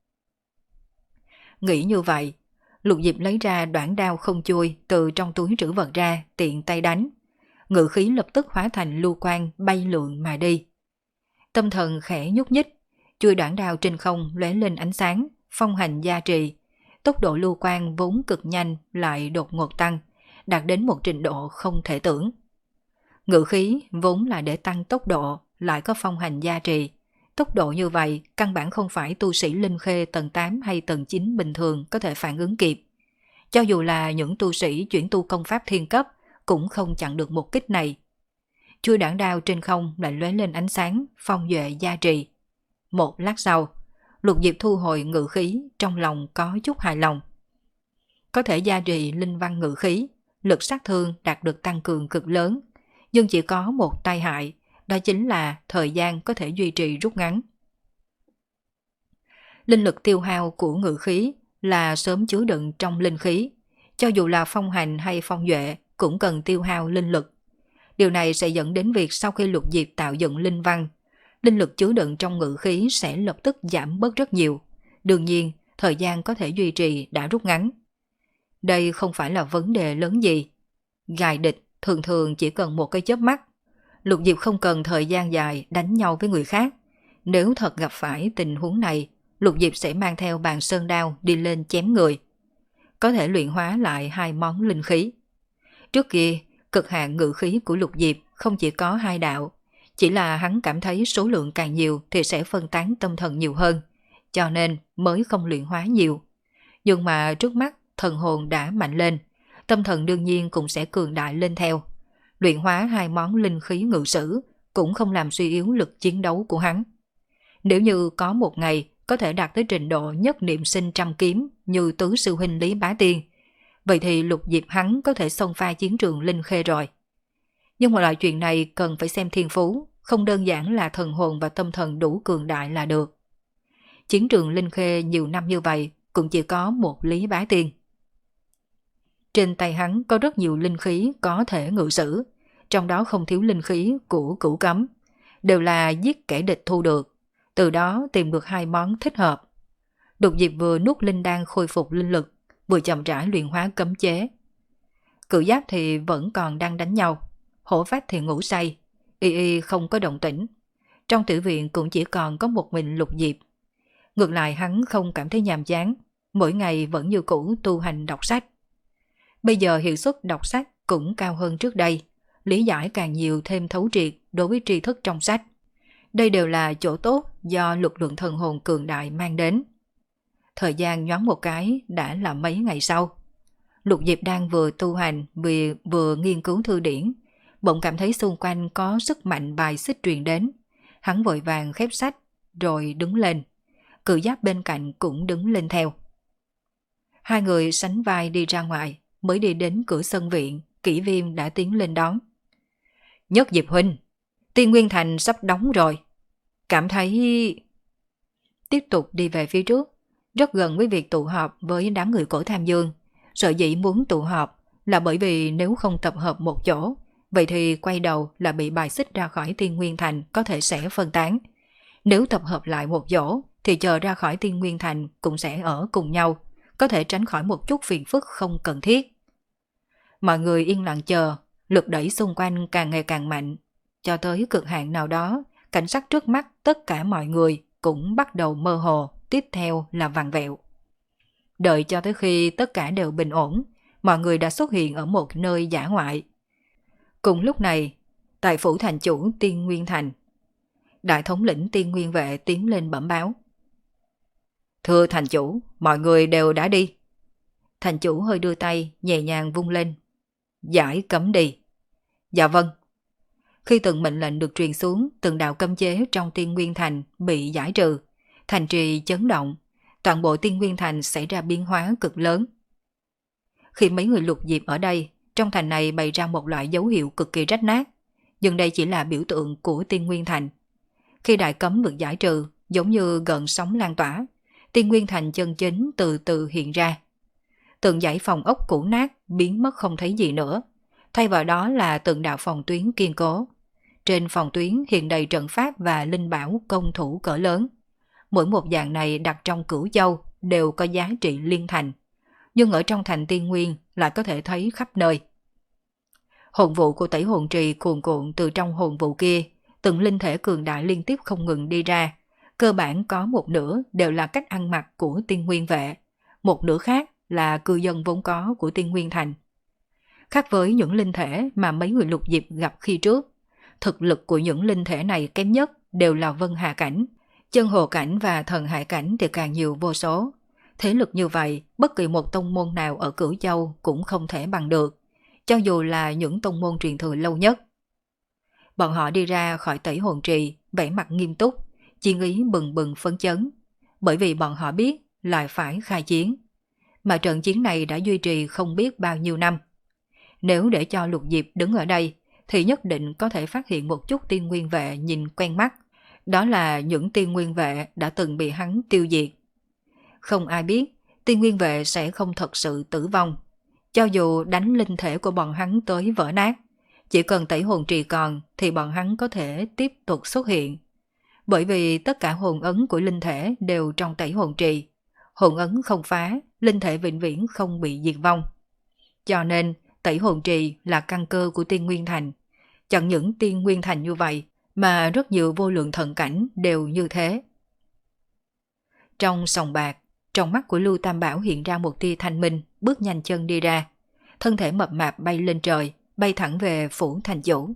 Nghĩ như vậy, Lục Diệp lấy ra đoạn đao không chui từ trong túi trữ vật ra, tiện tay đánh. Ngự khí lập tức hóa thành lưu quang bay lượn mà đi. Tâm thần khẽ nhúc nhích, chui đoạn đao trên không lóe lên ánh sáng, phong hành gia trì. Tốc độ lưu quang vốn cực nhanh lại đột ngột tăng, đạt đến một trình độ không thể tưởng. Ngự khí vốn là để tăng tốc độ, lại có phong hành gia trì. Tốc độ như vậy căn bản không phải tu sĩ linh khê tầng tám hay tầng chín bình thường có thể phản ứng kịp. Cho dù là những tu sĩ chuyển tu công pháp thiên cấp cũng không chặn được một kích này. Chui đoạn đao trên không lại lóe lên ánh sáng, phong duệ gia trì. Một lát sau, Lục Diệp thu hồi ngự khí, trong lòng có chút hài lòng. Có thể gia trì linh văn ngự khí, lực sát thương đạt được tăng cường cực lớn, nhưng chỉ có một tai hại, đó chính là thời gian có thể duy trì rút ngắn. Linh lực tiêu hao của ngự khí là sớm chứa đựng trong linh khí, cho dù là phong hành hay phong duệ cũng cần tiêu hao linh lực. Điều này sẽ dẫn đến việc sau khi Lục Diệp tạo dựng linh văn, linh lực chứa đựng trong ngự khí sẽ lập tức giảm bớt rất nhiều. Đương nhiên, thời gian có thể duy trì đã rút ngắn. Đây không phải là vấn đề lớn gì. Gài địch thường thường chỉ cần một cái chớp mắt. Lục Diệp không cần thời gian dài đánh nhau với người khác. Nếu thật gặp phải tình huống này, Lục Diệp sẽ mang theo bàn sơn đao đi lên chém người. Có thể luyện hóa lại hai món linh khí. Trước kia, cực hạn ngự khí của Lục Diệp không chỉ có hai đạo, chỉ là hắn cảm thấy số lượng càng nhiều thì sẽ phân tán tâm thần nhiều hơn, cho nên mới không luyện hóa nhiều. Nhưng mà trước mắt thần hồn đã mạnh lên, tâm thần đương nhiên cũng sẽ cường đại lên theo. Luyện hóa hai món linh khí ngự sử cũng không làm suy yếu lực chiến đấu của hắn. Nếu như có một ngày có thể đạt tới trình độ nhất niệm sinh trăm kiếm như tứ sư huynh Lý Bá Tiên, vậy thì Lục Diệp hắn có thể xông pha chiến trường linh khê rồi. Nhưng mà loại chuyện này cần phải xem thiên phú, không đơn giản là thần hồn và tâm thần đủ cường đại là được. Chiến trường linh khê nhiều năm như vậy cũng chỉ có một Lý Bá Tiên. Trên tay hắn có rất nhiều linh khí có thể ngự sử, trong đó không thiếu linh khí của cửu cấm, đều là giết kẻ địch thu được, từ đó tìm được hai món thích hợp. Lục Diệp vừa nuốt linh đan khôi phục linh lực, vừa chậm rãi luyện hóa cấm chế. Cự giáp thì vẫn còn đang đánh nhau, hổ phách thì ngủ say, y y không có động tĩnh. Trong tử viện cũng chỉ còn có một mình Lục Diệp. Ngược lại hắn không cảm thấy nhàm chán, mỗi ngày vẫn như cũ tu hành đọc sách. Bây giờ hiệu suất đọc sách cũng cao hơn trước đây, lý giải càng nhiều thêm thấu triệt đối với tri thức trong sách. Đây đều là chỗ tốt do lực lượng thần hồn cường đại mang đến. Thời gian nhoáng một cái đã là mấy ngày sau. Lục Diệp đang vừa tu hành vừa, vừa nghiên cứu thư điển, bỗng cảm thấy xung quanh có sức mạnh bài xích truyền đến. Hắn vội vàng khép sách rồi đứng lên. Cự giáp bên cạnh cũng đứng lên theo. Hai người sánh vai đi ra ngoài, mới đi đến cửa sân viện, Kỷ Viêm đã tiến lên đón. Nhất Diệp huynh, Tiên Nguyên Thành sắp đóng rồi. Cảm thấy... Tiếp tục đi về phía trước, rất gần với việc tụ họp với đám người Cổ Tham Dương. Sở dĩ muốn tụ họp là bởi vì nếu không tập hợp một chỗ, vậy thì quay đầu là bị bài xích ra khỏi Tiên Nguyên Thành có thể sẽ phân tán. Nếu tập hợp lại một chỗ thì chờ ra khỏi Tiên Nguyên Thành cũng sẽ ở cùng nhau, có thể tránh khỏi một chút phiền phức không cần thiết. Mọi người yên lặng chờ, lực đẩy xung quanh càng ngày càng mạnh, cho tới cực hạn nào đó, cảnh sắc trước mắt tất cả mọi người cũng bắt đầu mơ hồ, tiếp theo là vặn vẹo. Đợi cho tới khi tất cả đều bình ổn, mọi người đã xuất hiện ở một nơi dã ngoại. Cùng lúc này, tại phủ thành chủ Tiên Nguyên Thành, đại thống lĩnh Tiên Nguyên vệ tiến lên bẩm báo. Thưa thành chủ, mọi người đều đã đi. Thành chủ hơi đưa tay, nhẹ nhàng vung lên. Giải cấm đi. Dạ vâng. Khi từng mệnh lệnh được truyền xuống, từng đạo cấm chế trong Tiên Nguyên Thành bị giải trừ, thành trì chấn động, toàn bộ Tiên Nguyên Thành xảy ra biến hóa cực lớn. Khi mấy người Lục Diệp ở đây, trong thành này bày ra một loại dấu hiệu cực kỳ rách nát, nhưng đây chỉ là biểu tượng của Tiên Nguyên Thành. Khi đại cấm được giải trừ, giống như gợn sóng lan tỏa, Tiên Nguyên Thành chân chính từ từ hiện ra. Từng dãy phòng ốc cũ nát biến mất không thấy gì nữa, thay vào đó là từng đạo phòng tuyến kiên cố. Trên phòng tuyến hiện đầy trận pháp và linh bảo công thủ cỡ lớn. Mỗi một dạng này đặt trong Cửu Châu đều có giá trị liên thành, nhưng ở trong thành Tiên Nguyên lại có thể thấy khắp nơi. Hồn vụ của Tẩy Hồn Trì cuồn cuộn từ trong hồn vụ kia, từng linh thể cường đại liên tiếp không ngừng đi ra. Cơ bản có một nửa đều là cách ăn mặc của Tiên Nguyên vệ, một nửa khác là cư dân vốn có của Tiên Nguyên Thành. Khác với những linh thể mà mấy người Lục Diệp gặp khi trước, thực lực của những linh thể này kém nhất đều là Vân Hà Cảnh, Chân Hồ Cảnh và Thần Hải Cảnh thì càng nhiều vô số. Thế lực như vậy, bất kỳ một tông môn nào ở Cửu Châu cũng không thể bằng được, cho dù là những tông môn truyền thừa lâu nhất. Bọn họ đi ra khỏi Tẩy Hồn Trì, vẻ mặt nghiêm túc, chiến ý bừng bừng phấn chấn, bởi vì bọn họ biết lại phải khai chiến. Mà trận chiến này đã duy trì không biết bao nhiêu năm. Nếu để cho Lục Diệp đứng ở đây, thì nhất định có thể phát hiện một chút Tiên Nguyên vệ nhìn quen mắt. Đó là những Tiên Nguyên vệ đã từng bị hắn tiêu diệt. Không ai biết Tiên Nguyên vệ sẽ không thật sự tử vong. Cho dù đánh linh thể của bọn hắn tới vỡ nát, chỉ cần Tẩy Hồn Trì còn thì bọn hắn có thể tiếp tục xuất hiện. Bởi vì tất cả hồn ấn của linh thể đều trong Tẩy Hồn Trì. Hồn ấn không phá, linh thể vĩnh viễn không bị diệt vong. Cho nên Tẩy Hồn Trì là căn cơ của Tiên Nguyên Thành. Chẳng những Tiên Nguyên Thành như vậy, mà rất nhiều vô lượng thần cảnh đều như thế. Trong sòng bạc, trong mắt của Lưu Tam Bảo hiện ra một tia thanh minh, bước nhanh chân đi ra. Thân thể mập mạp bay lên trời, bay thẳng về phủ thành chủ.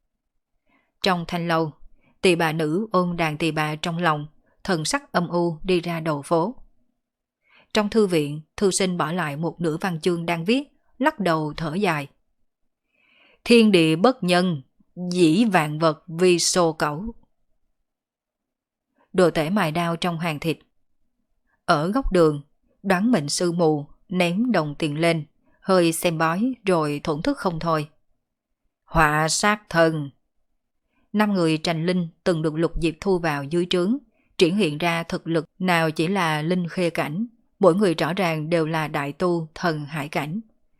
Trong thanh lâu, tỳ bà nữ ôm đàn tỳ bà trong lòng, thần sắc âm u đi ra đầu phố. Trong thư viện, thư sinh bỏ lại một nửa văn chương đang viết, lắc đầu thở dài. Thiên địa bất nhân, dĩ vạn vật vì xô cẩu. Đồ tể mài đao trong hàng thịt. Ở góc đường, đoán mệnh sư mù ném đồng tiền lên, hơi xem bói rồi thổn thức không thôi. Họa sát thần. Năm người trành linh từng được Lục Diệp thu vào dưới trướng, triển hiện ra thực lực nào chỉ là linh khê cảnh, mỗi người rõ ràng đều là đại tu thần hải cảnh.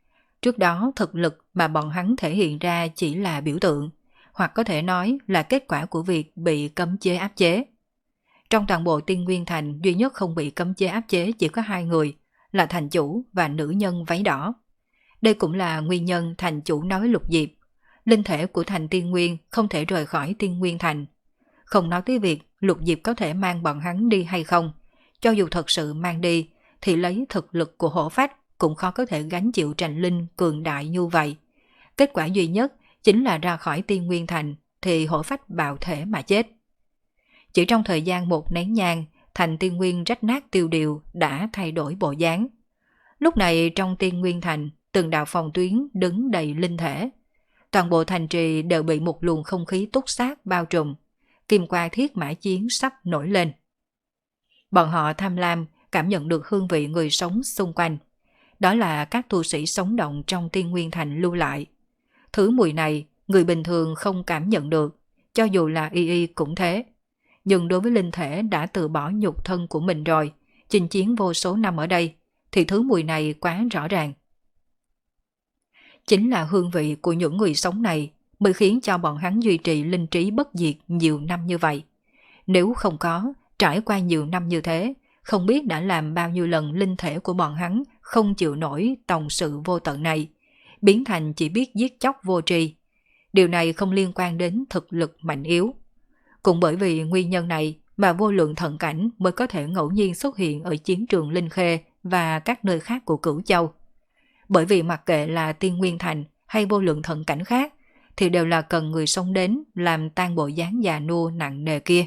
Trước đó thực lực mà bọn hắn thể hiện ra chỉ là biểu tượng, hoặc có thể nói là kết quả của việc bị cấm chế áp chế. Trong toàn bộ Tiên Nguyên Thành duy nhất không bị cấm chế áp chế chỉ có hai người, là thành chủ và nữ nhân váy đỏ. Đây cũng là nguyên nhân thành chủ nói Lục Diệp, linh thể của thành Tiên Nguyên không thể rời khỏi Tiên Nguyên Thành. Không nói tới việc Lục Diệp có thể mang bọn hắn đi hay không, cho dù thật sự mang đi thì lấy thực lực của hổ phách cũng khó có thể gánh chịu tranh linh cường đại như vậy. Kết quả duy nhất chính là ra khỏi Tiên Nguyên Thành thì hổ phách bạo thể mà chết. Chỉ trong thời gian một nén nhang, thành Tiên Nguyên rách nát tiêu điều đã thay đổi bộ dáng. Lúc này trong Tiên Nguyên Thành, từng đạo phòng tuyến đứng đầy linh thể. Toàn bộ thành trì đều bị một luồng không khí túc sát bao trùm. Kim qua thiết mã chiến sắp nổi lên. Bọn họ tham lam cảm nhận được hương vị người sống xung quanh. Đó là các tu sĩ sống động trong Tiên Nguyên Thành lưu lại. Thứ mùi này người bình thường không cảm nhận được, cho dù là y y cũng thế. Nhưng đối với linh thể đã từ bỏ nhục thân của mình rồi, chinh chiến vô số năm ở đây, thì thứ mùi này quá rõ ràng. Chính là hương vị của những người sống này mới khiến cho bọn hắn duy trì linh trí bất diệt nhiều năm như vậy. Nếu không có, trải qua nhiều năm như thế, không biết đã làm bao nhiêu lần linh thể của bọn hắn không chịu nổi tòng sự vô tận này, biến thành chỉ biết giết chóc vô tri. Điều này không liên quan đến thực lực mạnh yếu. Cũng bởi vì nguyên nhân này mà vô lượng thần cảnh mới có thể ngẫu nhiên xuất hiện ở chiến trường Linh Khê và các nơi khác của Cửu Châu. Bởi vì mặc kệ là Tiên Nguyên Thành hay vô lượng thần cảnh khác, thì đều là cần người sống đến làm tan bộ dáng già nua nặng nề kia.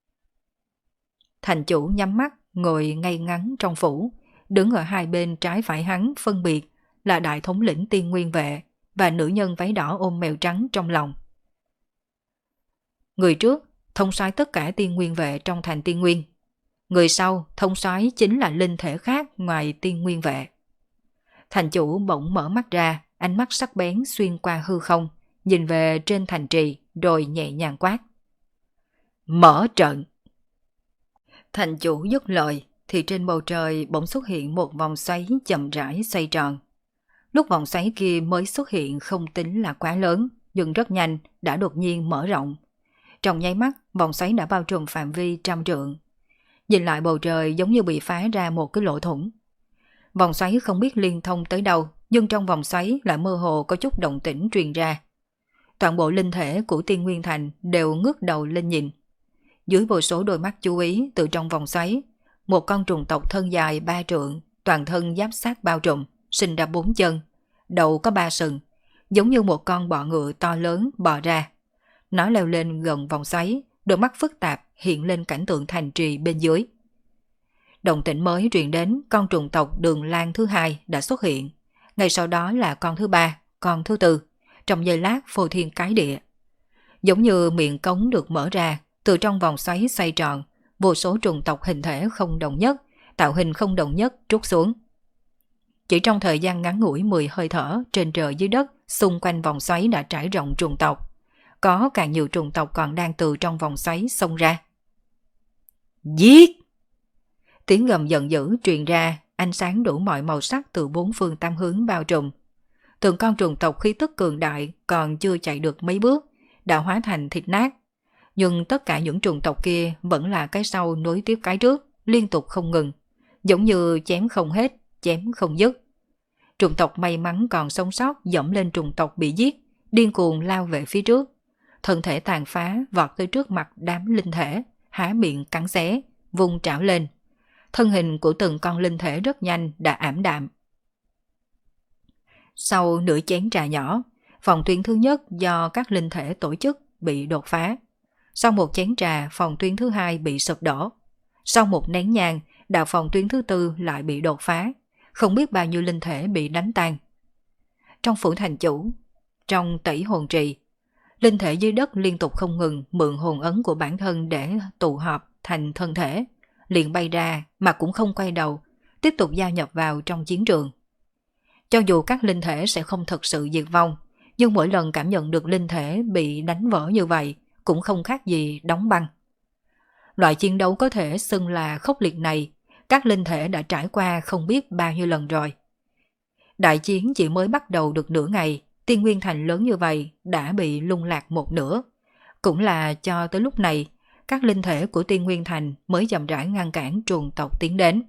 Thành chủ nhắm mắt ngồi ngay ngắn trong phủ, đứng ở hai bên trái phải hắn phân biệt là đại thống lĩnh Tiên Nguyên Vệ và nữ nhân váy đỏ ôm mèo trắng trong lòng. Người trước thông soái tất cả Tiên Nguyên Vệ trong thành Tiên Nguyên. Người sau thông soái chính là linh thể khác ngoài Tiên Nguyên Vệ. Thành chủ bỗng mở mắt ra, ánh mắt sắc bén xuyên qua hư không, nhìn về trên thành trì rồi nhẹ nhàng quát. Mở trận! Thành chủ dứt lời thì trên bầu trời bỗng xuất hiện một vòng xoáy chậm rãi xoay tròn. Lúc vòng xoáy kia mới xuất hiện không tính là quá lớn, nhưng rất nhanh đã đột nhiên mở rộng. Trong nháy mắt, vòng xoáy đã bao trùm phạm vi trăm trượng. Nhìn lại bầu trời giống như bị phá ra một cái lỗ thủng. Vòng xoáy không biết liên thông tới đâu, nhưng trong vòng xoáy lại mơ hồ có chút động tĩnh truyền ra. Toàn bộ linh thể của Tiên Nguyên Thành đều ngước đầu lên nhìn. Dưới vô số đôi mắt chú ý từ trong vòng xoáy, một con trùng tộc thân dài ba trượng, toàn thân giáp sát bao trùm, sinh ra bốn chân, đầu có ba sừng, giống như một con bọ ngựa to lớn bò ra. Nó leo lên gần vòng xoáy, đôi mắt phức tạp hiện lên cảnh tượng thành trì bên dưới. Động tĩnh mới truyền đến, con trùng tộc Đường Lan thứ hai đã xuất hiện. Ngay sau đó là con thứ ba, con thứ tư, trong giây lát phô thiên cái địa. Giống như miệng cống được mở ra, từ trong vòng xoáy xoay tròn, vô số trùng tộc hình thể không đồng nhất, tạo hình không đồng nhất trút xuống. Chỉ trong thời gian ngắn ngủi mười hơi thở, trên trời dưới đất, xung quanh vòng xoáy đã trải rộng trùng tộc. Có càng nhiều trùng tộc còn đang từ trong vòng xoáy xông ra. Giết! Tiếng gầm giận dữ truyền ra, ánh sáng đủ mọi màu sắc từ bốn phương tám hướng bao trùm. Từng con trùng tộc khí tức cường đại còn chưa chạy được mấy bước, đã hóa thành thịt nát. Nhưng tất cả những trùng tộc kia vẫn là cái sau nối tiếp cái trước, liên tục không ngừng. Giống như chém không hết, chém không dứt. Trùng tộc may mắn còn sống sót dẫm lên trùng tộc bị giết, điên cuồng lao về phía trước. Thân thể tàn phá vọt tới trước mặt đám linh thể, há miệng cắn xé, vung trảo lên. Thân hình của từng con linh thể rất nhanh đã ảm đạm. Sau nửa chén trà nhỏ, phòng tuyến thứ nhất do các linh thể tổ chức bị đột phá. Sau một chén trà, phòng tuyến thứ hai bị sụp đổ. Sau một nén nhang, đạo phòng tuyến thứ tư lại bị đột phá. Không biết bao nhiêu linh thể bị đánh tan. Trong phủ thành chủ, trong tẩy hồn trì, linh thể dưới đất liên tục không ngừng mượn hồn ấn của bản thân để tụ họp thành thân thể, liền bay ra mà cũng không quay đầu, tiếp tục gia nhập vào trong chiến trường. Cho dù các linh thể sẽ không thật sự diệt vong, nhưng mỗi lần cảm nhận được linh thể bị đánh vỡ như vậy cũng không khác gì đóng băng. Loại chiến đấu có thể xưng là khốc liệt này, các linh thể đã trải qua không biết bao nhiêu lần rồi. Đại chiến chỉ mới bắt đầu được nửa ngày, Tiên Nguyên Thành lớn như vậy đã bị lung lạc một nửa. Cũng là cho tới lúc này, các linh thể của Tiên Nguyên Thành mới chậm rãi ngăn cản truồng tộc tiến đến.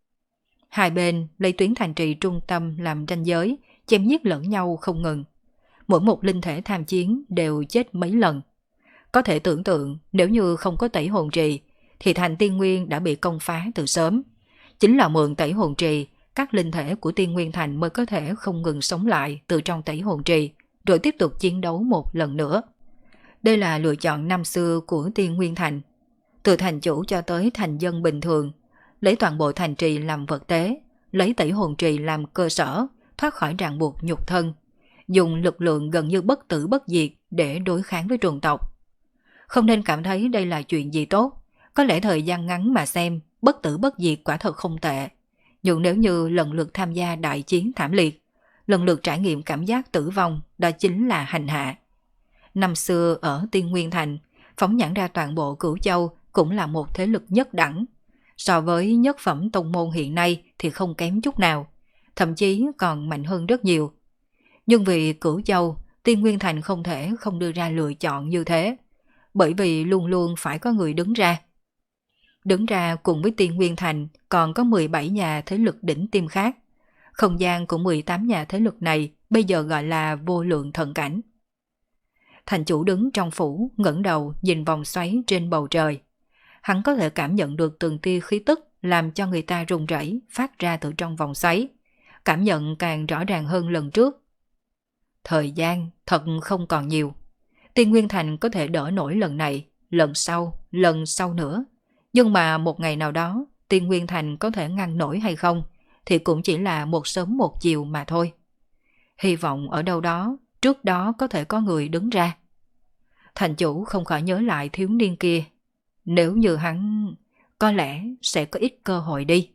Hai bên lấy tuyến thành trì trung tâm làm ranh giới, chém giết lẫn nhau không ngừng. Mỗi một linh thể tham chiến đều chết mấy lần. Có thể tưởng tượng nếu như không có tẩy hồn trì, thì thành Tiên Nguyên đã bị công phá từ sớm. Chính là mượn tẩy hồn trì, các linh thể của Tiên Nguyên Thành mới có thể không ngừng sống lại từ trong tẩy hồn trì, rồi tiếp tục chiến đấu một lần nữa. Đây là lựa chọn năm xưa của Tiên Nguyên Thành. Từ thành chủ cho tới thành dân bình thường, lấy toàn bộ thành trì làm vật tế, lấy tẩy hồn trì làm cơ sở, thoát khỏi ràng buộc nhục thân, dùng lực lượng gần như bất tử bất diệt để đối kháng với truồng tộc. Không nên cảm thấy đây là chuyện gì tốt, có lẽ thời gian ngắn mà xem, bất tử bất diệt quả thật không tệ. Nhưng nếu như lần lượt tham gia đại chiến thảm liệt, lần lượt trải nghiệm cảm giác tử vong, đó chính là hành hạ. Năm xưa ở Tiên Nguyên Thành, phóng nhãn ra toàn bộ Cửu Châu cũng là một thế lực nhất đẳng. So với nhất phẩm tông môn hiện nay thì không kém chút nào, thậm chí còn mạnh hơn rất nhiều. Nhưng vì Cửu Châu, Tiên Nguyên Thành không thể không đưa ra lựa chọn như thế, bởi vì luôn luôn phải có người đứng ra. Đứng ra cùng với Tiên Nguyên Thành còn có mười bảy nhà thế lực đỉnh tiêm khác. Không gian của mười tám nhà thế lực này bây giờ gọi là vô lượng thần cảnh. Thành chủ đứng trong phủ, ngẩng đầu nhìn vòng xoáy trên bầu trời. Hắn có thể cảm nhận được từng tia khí tức làm cho người ta run rẩy phát ra từ trong vòng xoáy. Cảm nhận càng rõ ràng hơn lần trước. Thời gian thật không còn nhiều. Tiên Nguyên Thành có thể đỡ nổi lần này, lần sau, lần sau nữa. Nhưng mà một ngày nào đó, Tiên Nguyên Thành có thể ngăn nổi hay không, thì cũng chỉ là một sớm một chiều mà thôi. Hy vọng ở đâu đó, trước đó có thể có người đứng ra. Thành chủ không khỏi nhớ lại thiếu niên kia. Nếu như hắn, có lẽ sẽ có ít cơ hội đi.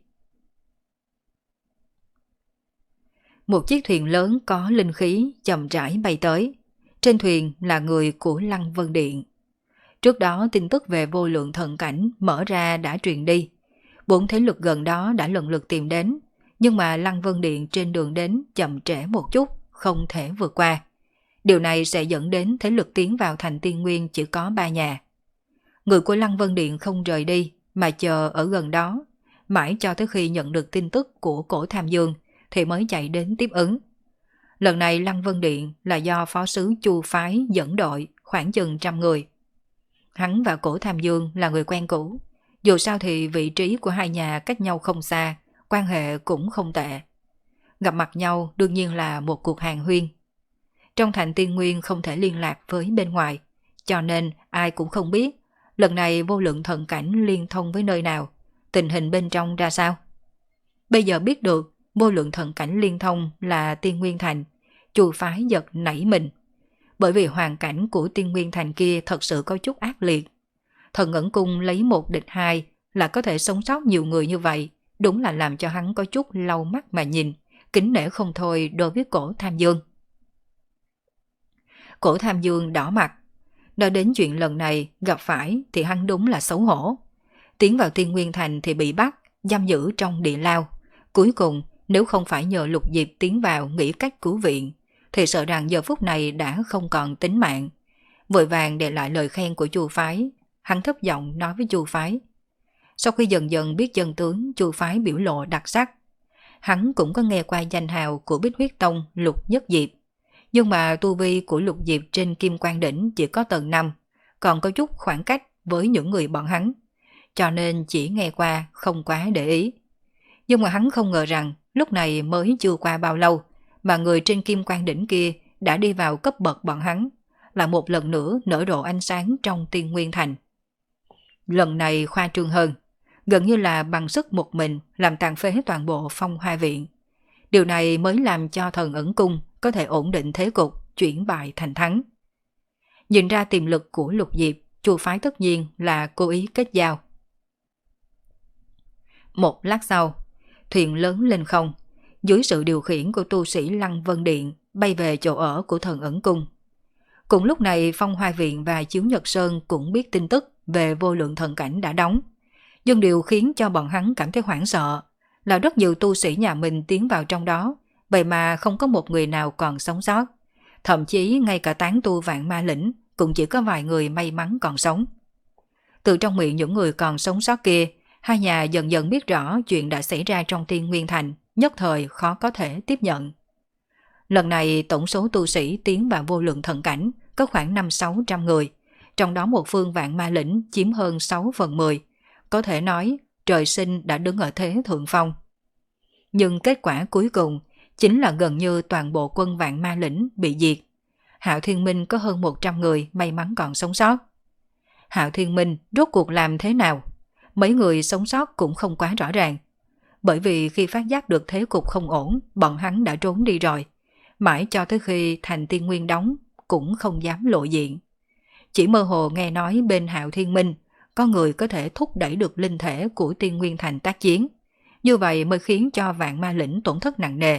Một chiếc thuyền lớn có linh khí chậm rãi bay tới. Trên thuyền là người của Lăng Vân Điện. Trước đó tin tức về vô lượng thần cảnh mở ra đã truyền đi. Bốn thế lực gần đó đã lần lượt tìm đến. Nhưng mà Lăng Vân Điện trên đường đến chậm trễ một chút, không thể vượt qua. Điều này sẽ dẫn đến thế lực tiến vào thành Tiên Nguyên chỉ có ba nhà. Người của Lăng Vân Điện không rời đi, mà chờ ở gần đó. Mãi cho tới khi nhận được tin tức của Cổ Tham Dương thì mới chạy đến tiếp ứng. Lần này Lăng Vân Điện là do phó sứ Chu phái dẫn đội khoảng chừng trăm người. Hắn và Cổ Tham Dương là người quen cũ. Dù sao thì vị trí của hai nhà cách nhau không xa, quan hệ cũng không tệ. Gặp mặt nhau đương nhiên là một cuộc hàn huyên. Trong thành Tiên Nguyên không thể liên lạc với bên ngoài, cho nên ai cũng không biết lần này vô lượng thần cảnh liên thông với nơi nào, tình hình bên trong ra sao. Bây giờ biết được vô lượng thần cảnh liên thông là Tiên Nguyên Thành, Chu phái giật nảy mình. Bởi vì hoàn cảnh của Tiên Nguyên Thành kia thật sự có chút ác liệt. Thần Ẩn Cung lấy một địch hai là có thể sống sót nhiều người như vậy, đúng là làm cho hắn có chút lau mắt mà nhìn, kính nể không thôi đối với Cổ Tham Dương. Cổ Tham Dương đỏ mặt. Nói đến chuyện lần này gặp phải thì hắn đúng là xấu hổ. Tiến vào Tiên Nguyên Thành thì bị bắt, giam giữ trong địa lao. Cuối cùng nếu không phải nhờ Lục Diệp tiến vào nghĩ cách cứu viện, thì sợ rằng giờ phút này đã không còn tính mạng. Vội vàng để lại lời khen của Chu phái, hắn thấp giọng nói với Chu phái. Sau khi dần dần biết chân tướng, Chu phái biểu lộ đặc sắc. Hắn cũng có nghe qua danh hào của Bích Huyết Tông Lục Nhất Diệp. Nhưng mà tu vi của Lục Diệp trên Kim Quan Đỉnh chỉ có tầng năm, còn có chút khoảng cách với những người bọn hắn. Cho nên chỉ nghe qua, không quá để ý. Nhưng mà hắn không ngờ rằng lúc này mới chưa qua bao lâu mà người trên Kim Quan Đỉnh kia đã đi vào cấp bậc bọn hắn, là một lần nữa nở rộ ánh sáng trong Tiên Nguyên Thành. Lần này khoa trương hơn, gần như là bằng sức một mình làm tàn phế toàn bộ Phong Hoa Viện. Điều này mới làm cho Thần Ẩn Cung có thể ổn định thế cục, chuyển bại thành thắng. Nhìn ra tiềm lực của Lục Diệp, Chu phái tất nhiên là cố ý kết giao. Một lát sau, thuyền lớn lên không, dưới sự điều khiển của tu sĩ Lăng Vân Điện bay về chỗ ở của Thần Ẩn Cung. Cùng lúc này Phong Hoa Viện và Chiếu Nhật Sơn cũng biết tin tức về vô lượng thần cảnh đã đóng. Nhưng điều khiến cho bọn hắn cảm thấy hoảng sợ là rất nhiều tu sĩ nhà mình tiến vào trong đó vậy mà không có một người nào còn sống sót. Thậm chí ngay cả tán tu Vạn Ma Lĩnh cũng chỉ có vài người may mắn còn sống. Từ trong miệng những người còn sống sót kia, hai nhà dần dần biết rõ chuyện đã xảy ra trong Tiên Nguyên Thành, nhất thời khó có thể tiếp nhận. Lần này tổng số tu sĩ tiến vào vô lượng thần cảnh có khoảng năm sáu trăm người, trong đó một phương Vạn Ma Lĩnh chiếm hơn sáu phần mười, có thể nói trời sinh đã đứng ở thế thượng phong. Nhưng kết quả cuối cùng chính là gần như toàn bộ quân Vạn Ma Lĩnh bị diệt. Hạo Thiên Minh có hơn một trăm người may mắn còn sống sót. Hạo Thiên Minh rốt cuộc làm thế nào? Mấy người sống sót cũng không quá rõ ràng. Bởi vì khi phát giác được thế cục không ổn, bọn hắn đã trốn đi rồi. Mãi cho tới khi thành Tiên Nguyên đóng cũng không dám lộ diện. Chỉ mơ hồ nghe nói bên Hạo Thiên Minh có người có thể thúc đẩy được linh thể của Tiên Nguyên Thành tác chiến. Như vậy mới khiến cho Vạn Ma Lĩnh tổn thất nặng nề.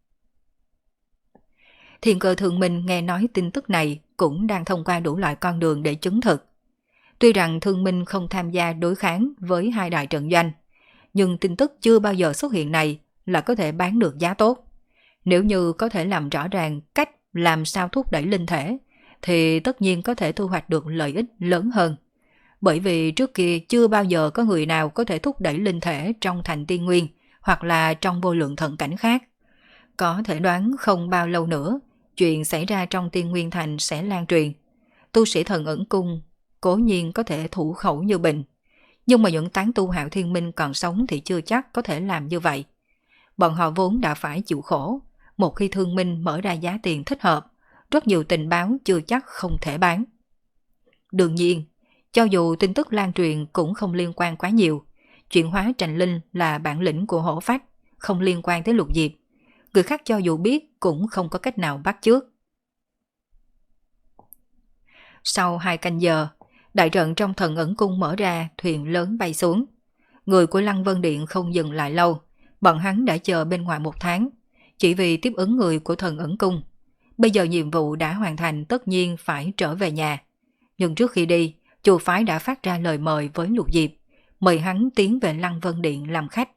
Thiên Cơ Thượng Minh nghe nói tin tức này cũng đang thông qua đủ loại con đường để chứng thực. Tuy rằng Thương Minh không tham gia đối kháng với hai đại trận doanh, nhưng tin tức chưa bao giờ xuất hiện này là có thể bán được giá tốt. Nếu như có thể làm rõ ràng cách làm sao thúc đẩy linh thể, thì tất nhiên có thể thu hoạch được lợi ích lớn hơn. Bởi vì trước kia chưa bao giờ có người nào có thể thúc đẩy linh thể trong thành Tiên Nguyên hoặc là trong vô lượng thần cảnh khác. Có thể đoán không bao lâu nữa, chuyện xảy ra trong Tiên Nguyên Thành sẽ lan truyền. Tu sĩ Thần Ẩn Cung cố nhiên có thể thủ khẩu như bình, nhưng mà những tán tu Hạo Thiên Minh còn sống thì chưa chắc có thể làm như vậy. Bọn họ vốn đã phải chịu khổ, một khi Thương Minh mở ra giá tiền thích hợp, rất nhiều tình báo chưa chắc không thể bán. Đương nhiên, cho dù tin tức lan truyền cũng không liên quan quá nhiều, chuyển hóa tranh linh là bản lĩnh của Hổ Phách, không liên quan tới Lục Diệp. Người khác cho dù biết cũng không có cách nào bắt chước. Sau hai canh giờ, đại trận trong Thần Ẩn Cung mở ra, thuyền lớn bay xuống. Người của Lăng Vân Điện không dừng lại lâu, bọn hắn đã chờ bên ngoài một tháng, chỉ vì tiếp ứng người của Thần Ẩn Cung. Bây giờ nhiệm vụ đã hoàn thành, tất nhiên phải trở về nhà. Nhưng trước khi đi, chùa phái đã phát ra lời mời với Lục Diệp, mời hắn tiến về Lăng Vân Điện làm khách.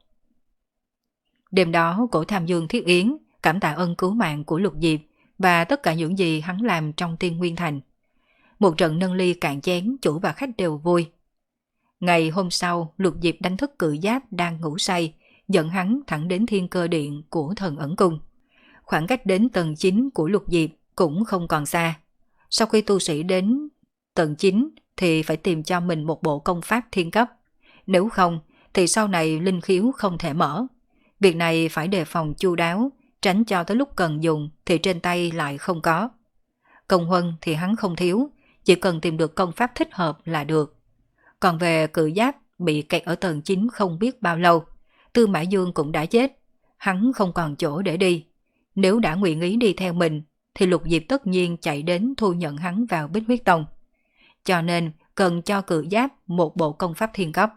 Đêm đó, Cổ Tham Dương thiết yến, cảm tạ ân cứu mạng của Lục Diệp và tất cả những gì hắn làm trong Tiên Nguyên Thành. Một trận nâng ly cạn chén, chủ và khách đều vui. Ngày hôm sau, Lục Diệp đánh thức Cự Giáp đang ngủ say, dẫn hắn thẳng đến Thiên Cơ Điện của Thần Ẩn Cung. Khoảng cách đến tầng chín của Lục Diệp cũng không còn xa. Sau khi tu sĩ đến tầng chín thì phải tìm cho mình một bộ công pháp thiên cấp. Nếu không thì sau này linh khiếu không thể mở. Việc này phải đề phòng chu đáo, tránh cho tới lúc cần dùng thì trên tay lại không có. Công huân thì hắn không thiếu, chỉ cần tìm được công pháp thích hợp là được. Còn về Cự Giáp bị kẹt ở tầng chín không biết bao lâu, Tư Mã Dương cũng đã chết, hắn không còn chỗ để đi. Nếu đã nguyện ý đi theo mình thì Lục Diệp tất nhiên chạy đến thu nhận hắn vào Bích Huyết Tông. Cho nên cần cho Cự Giáp một bộ công pháp thiên cấp.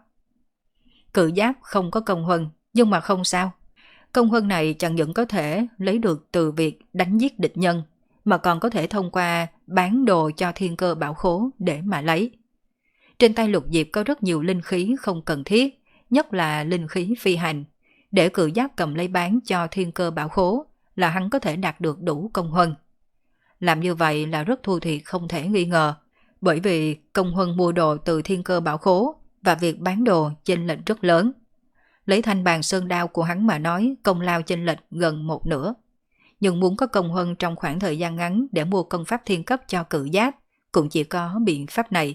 Cự Giáp không có công huân, nhưng mà không sao. Công huân này chẳng những có thể lấy được từ việc đánh giết địch nhân, mà còn có thể thông qua bán đồ cho Thiên Cơ Bảo Khố để mà lấy. Trên tay Lục Diệp có rất nhiều linh khí không cần thiết, nhất là linh khí phi hành. Để Cự Giáp cầm lấy bán cho Thiên Cơ Bảo Khố là hắn có thể đạt được đủ công huân. Làm như vậy là rất thua thiệt không thể nghi ngờ, bởi vì công huân mua đồ từ Thiên Cơ Bảo Khố và việc bán đồ chênh lệch rất lớn. Lấy thanh bàn sơn đao của hắn mà nói, công lao chênh lệch gần một nửa. Nhưng muốn có công huân trong khoảng thời gian ngắn để mua công pháp thiên cấp cho Cự Giáp, cũng chỉ có biện pháp này.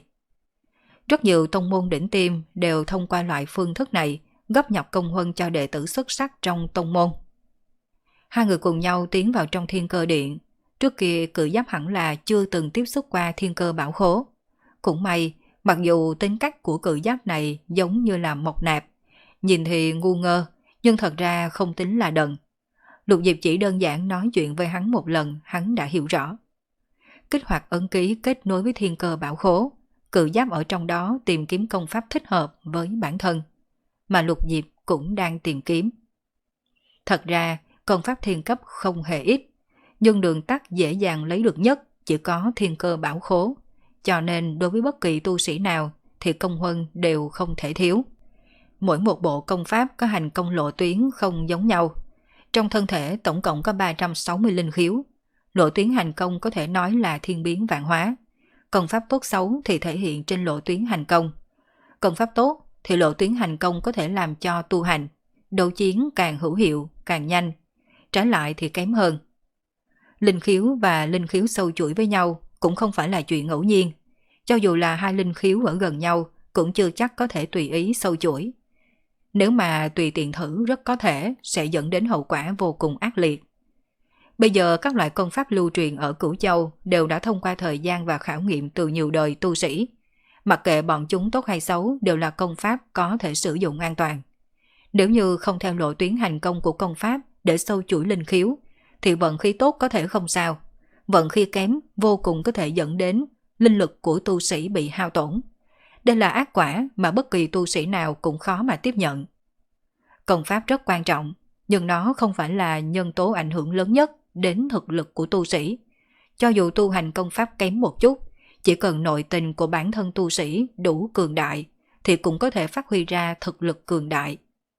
Rất nhiều tông môn đỉnh tiêm đều thông qua loại phương thức này, góp nhặt công huân cho đệ tử xuất sắc trong tông môn. Hai người cùng nhau tiến vào trong Thiên Cơ Điện. Trước kia Cự Giáp hẳn là chưa từng tiếp xúc qua Thiên Cơ Bảo Khố. Cũng may, mặc dù tính cách của Cự Giáp này giống như là mộc nạp, nhìn thì ngu ngơ, nhưng thật ra không tính là đần. Lục Diệp chỉ đơn giản nói chuyện với hắn một lần, hắn đã hiểu rõ. Kích hoạt ấn ký kết nối với Thiên Cơ Bảo Khố, Cự Giáp ở trong đó tìm kiếm công pháp thích hợp với bản thân, mà Lục Diệp cũng đang tìm kiếm. Thật ra, công pháp thiên cấp không hề ít, nhưng đường tắt dễ dàng lấy được nhất chỉ có Thiên Cơ Bảo Khố, cho nên đối với bất kỳ tu sĩ nào thì công huân đều không thể thiếu. Mỗi một bộ công pháp có hành công lộ tuyến không giống nhau, Trong thân thể tổng cộng có ba trăm sáu mươi linh khiếu, lộ tuyến hành công có thể nói là thiên biến vạn hóa. Công pháp tốt xấu thì thể hiện trên lộ tuyến hành công. Công pháp tốt thì lộ tuyến hành công có thể làm cho tu hành, đấu chiến càng hữu hiệu, càng nhanh. Trái lại thì kém hơn. Linh khiếu và linh khiếu sâu chuỗi với nhau cũng không phải là chuyện ngẫu nhiên. Cho dù là hai linh khiếu ở gần nhau cũng chưa chắc có thể tùy ý sâu chuỗi. Nếu mà tùy tiện thử rất có thể sẽ dẫn đến hậu quả vô cùng ác liệt. Bây giờ các loại công pháp lưu truyền ở Cửu Châu đều đã thông qua thời gian và khảo nghiệm từ nhiều đời tu sĩ. Mặc kệ bọn chúng tốt hay xấu đều là công pháp có thể sử dụng an toàn. Nếu như không theo lộ tuyến hành công của công pháp để sâu chuỗi linh khiếu, thì vận khí tốt có thể không sao. Vận khí kém vô cùng có thể dẫn đến linh lực của tu sĩ bị hao tổn. Đây là ác quả mà bất kỳ tu sĩ nào cũng khó mà tiếp nhận. Công pháp rất quan trọng, nhưng nó không phải là nhân tố ảnh hưởng lớn nhất đến thực lực của tu sĩ. Cho dù tu hành công pháp kém một chút, chỉ cần nội tình của bản thân tu sĩ đủ cường đại, thì cũng có thể phát huy ra thực lực cường đại.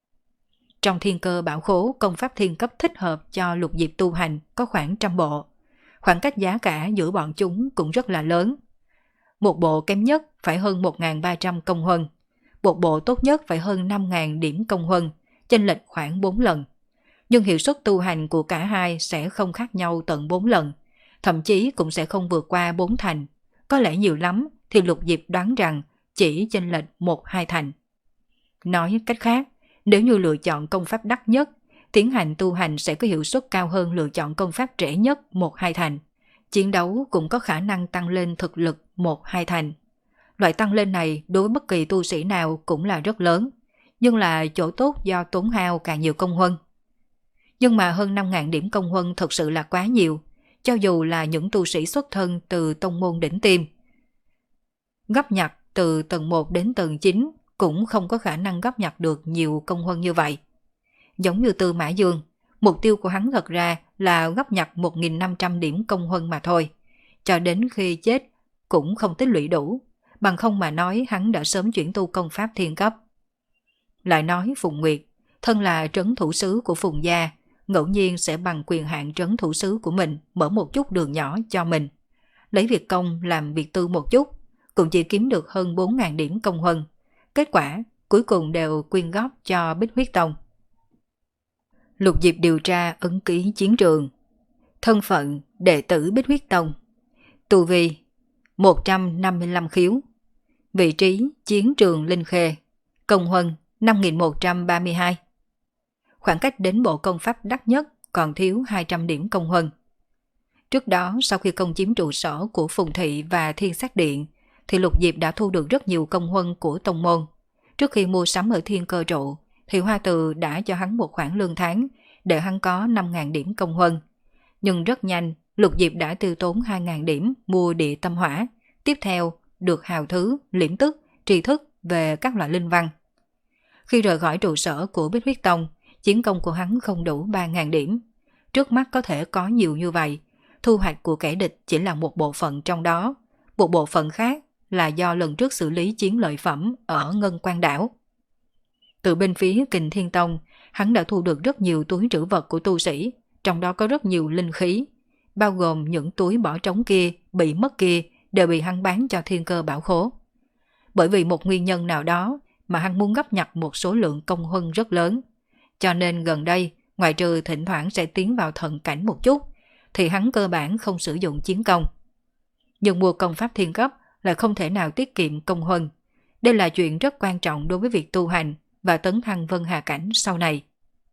Trong thiên cơ bảo khố, công pháp thiên cấp thích hợp cho Lục Diệp tu hành có khoảng trăm bộ. Khoảng cách giá cả giữa bọn chúng cũng rất là lớn. Một bộ kém nhất phải hơn một nghìn ba trăm công huân. Một bộ tốt nhất phải hơn năm nghìn điểm công huân, chênh lệch khoảng bốn lần. Nhưng hiệu suất tu hành của cả hai sẽ không khác nhau tận bốn lần, thậm chí cũng sẽ không vượt qua bốn thành. Có lẽ nhiều lắm thì Lục Diệp đoán rằng chỉ chênh lệch một hai thành. Nói cách khác, nếu như lựa chọn công pháp đắt nhất, tiến hành tu hành sẽ có hiệu suất cao hơn lựa chọn công pháp rẻ nhất một hai thành. Chiến đấu cũng có khả năng tăng lên thực lực một hai thành. Loại tăng lên này đối với bất kỳ tu sĩ nào cũng là rất lớn, nhưng là chỗ tốt do tốn hao càng nhiều công huân. Nhưng mà hơn năm nghìn điểm công huân thật sự là quá nhiều, cho dù là những tu sĩ xuất thân từ tông môn đỉnh tiêm. Gấp nhặt từ tầng một đến tầng chín cũng không có khả năng gấp nhặt được nhiều công huân như vậy. Giống như Tư Mã Dương, mục tiêu của hắn thật ra là gấp nhặt một nghìn năm trăm điểm công huân mà thôi. Cho đến khi chết cũng không tích lũy đủ, bằng không mà nói hắn đã sớm chuyển tu công pháp thiên cấp. Lại nói Phùng Nguyệt, thân là trấn thủ sứ của Phùng gia, ngẫu nhiên sẽ bằng quyền hạn trấn thủ sứ của mình mở một chút đường nhỏ cho mình. Lấy việc công làm việc tư một chút, cũng chỉ kiếm được hơn bốn nghìn điểm công huân. Kết quả cuối cùng đều quyên góp cho Bích Huyết Tông. Lục Diệp điều tra ấn ký chiến trường. Thân phận đệ tử Bích Huyết Tông. Tu vi một trăm năm mươi lăm khiếu. Vị trí chiến trường Linh Khê. Công huân năm nghìn một trăm ba mươi hai. Khoảng cách đến bộ công pháp đắt nhất còn thiếu hai trăm điểm công huân. Trước đó sau khi công chiếm trụ sở của Phùng Thị và Thiên Sát Điện, thì Lục Diệp đã thu được rất nhiều công huân của tông môn. Trước khi mua sắm ở Thiên Cơ Trụ, thì Hoa Từ đã cho hắn một khoản lương tháng để hắn có năm nghìn điểm công huân. Nhưng rất nhanh, Lục Diệp đã tiêu tốn hai nghìn điểm mua địa tâm hỏa, tiếp theo được hào thứ, liễm tức, tri thức về các loại linh văn. Khi rời khỏi trụ sở của Bích Huyết Tông, chiến công của hắn không đủ ba nghìn điểm. Trước mắt có thể có nhiều như vậy, thu hoạch của kẻ địch chỉ là một bộ phận trong đó, một bộ phận khác là do lần trước xử lý chiến lợi phẩm ở Ngân Quan Đảo. Từ bên phía Kình Thiên Tông, hắn đã thu được rất nhiều túi trữ vật của tu sĩ, trong đó có rất nhiều linh khí, bao gồm những túi bỏ trống kia, bị mất kia đều bị hắn bán cho Thiên Cơ Bảo Khố. Bởi vì một nguyên nhân nào đó mà hắn muốn gấp nhặt một số lượng công huân rất lớn, cho nên gần đây, ngoại trừ thỉnh thoảng sẽ tiến vào thần cảnh một chút, thì hắn cơ bản không sử dụng chiến công. Nhưng mua công pháp thiên cấp là không thể nào tiết kiệm công huân. Đây là chuyện rất quan trọng đối với việc tu hành và tấn thăng Vân Hà Cảnh sau này.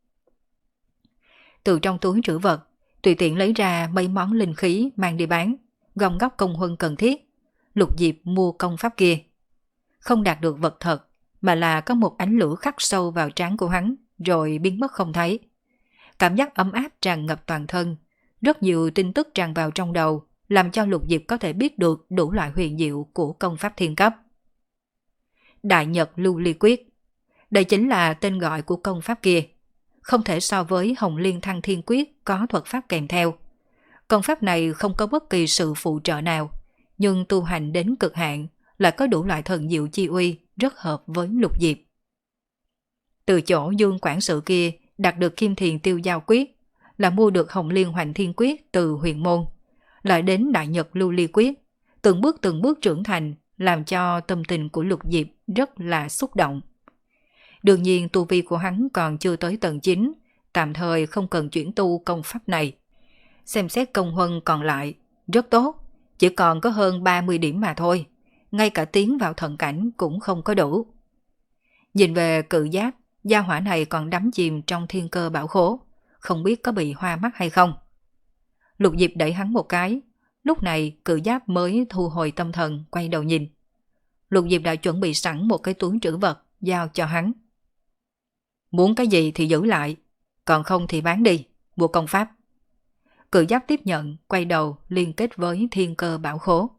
Từ trong túi trữ vật, tùy tiện lấy ra mấy món linh khí mang đi bán, gom góp công huân cần thiết. Lục Diệp mua công pháp kia. Không đạt được vật thật, mà là có một ánh lửa khắc sâu vào trán của hắn, rồi biến mất không thấy. Cảm giác ấm áp tràn ngập toàn thân, rất nhiều tin tức tràn vào trong đầu, làm cho Lục Diệp có thể biết được đủ loại huyền diệu của công pháp thiên cấp. Đại Nhật Lưu Ly Quyết. Đây chính là tên gọi của công pháp kia. Không thể so với Hồng Liên Thăng Thiên Quyết có thuật pháp kèm theo. Công pháp này không có bất kỳ sự phụ trợ nào, nhưng tu hành đến cực hạn lại có đủ loại thần diệu chi uy rất hợp với Lục Diệp. Từ chỗ Dương quản sự kia đạt được Kim Thiền Tiêu Giao Quyết, là mua được Hồng Liên Hoành Thiên Quyết từ huyền môn, lại đến Đại Nhật Lưu Ly Quyết, từng bước từng bước trưởng thành, làm cho tâm tình của Lục Diệp rất là xúc động. Đương nhiên tu vi của hắn còn chưa tới tầng chín, tạm thời không cần chuyển tu công pháp này. Xem xét công huân còn lại, rất tốt, chỉ còn có hơn ba mươi điểm mà thôi, ngay cả tiến vào thần cảnh cũng không có đủ. Nhìn về cự giáp, gia hỏa này còn đắm chìm trong thiên cơ bảo khố, không biết có bị hoa mắt hay không. Lục Diệp đẩy hắn một cái, lúc này cự giáp mới thu hồi tâm thần, quay đầu nhìn. Lục Diệp đã chuẩn bị sẵn một cái túi trữ vật, giao cho hắn. Muốn cái gì thì giữ lại, còn không thì bán đi, mua công pháp. Cự giáp tiếp nhận, quay đầu liên kết với thiên cơ bảo khố.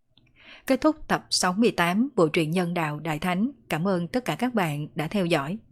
Kết thúc tập sáu mươi tám bộ truyện Nhân Đạo Đại Thánh. Cảm ơn tất cả các bạn đã theo dõi.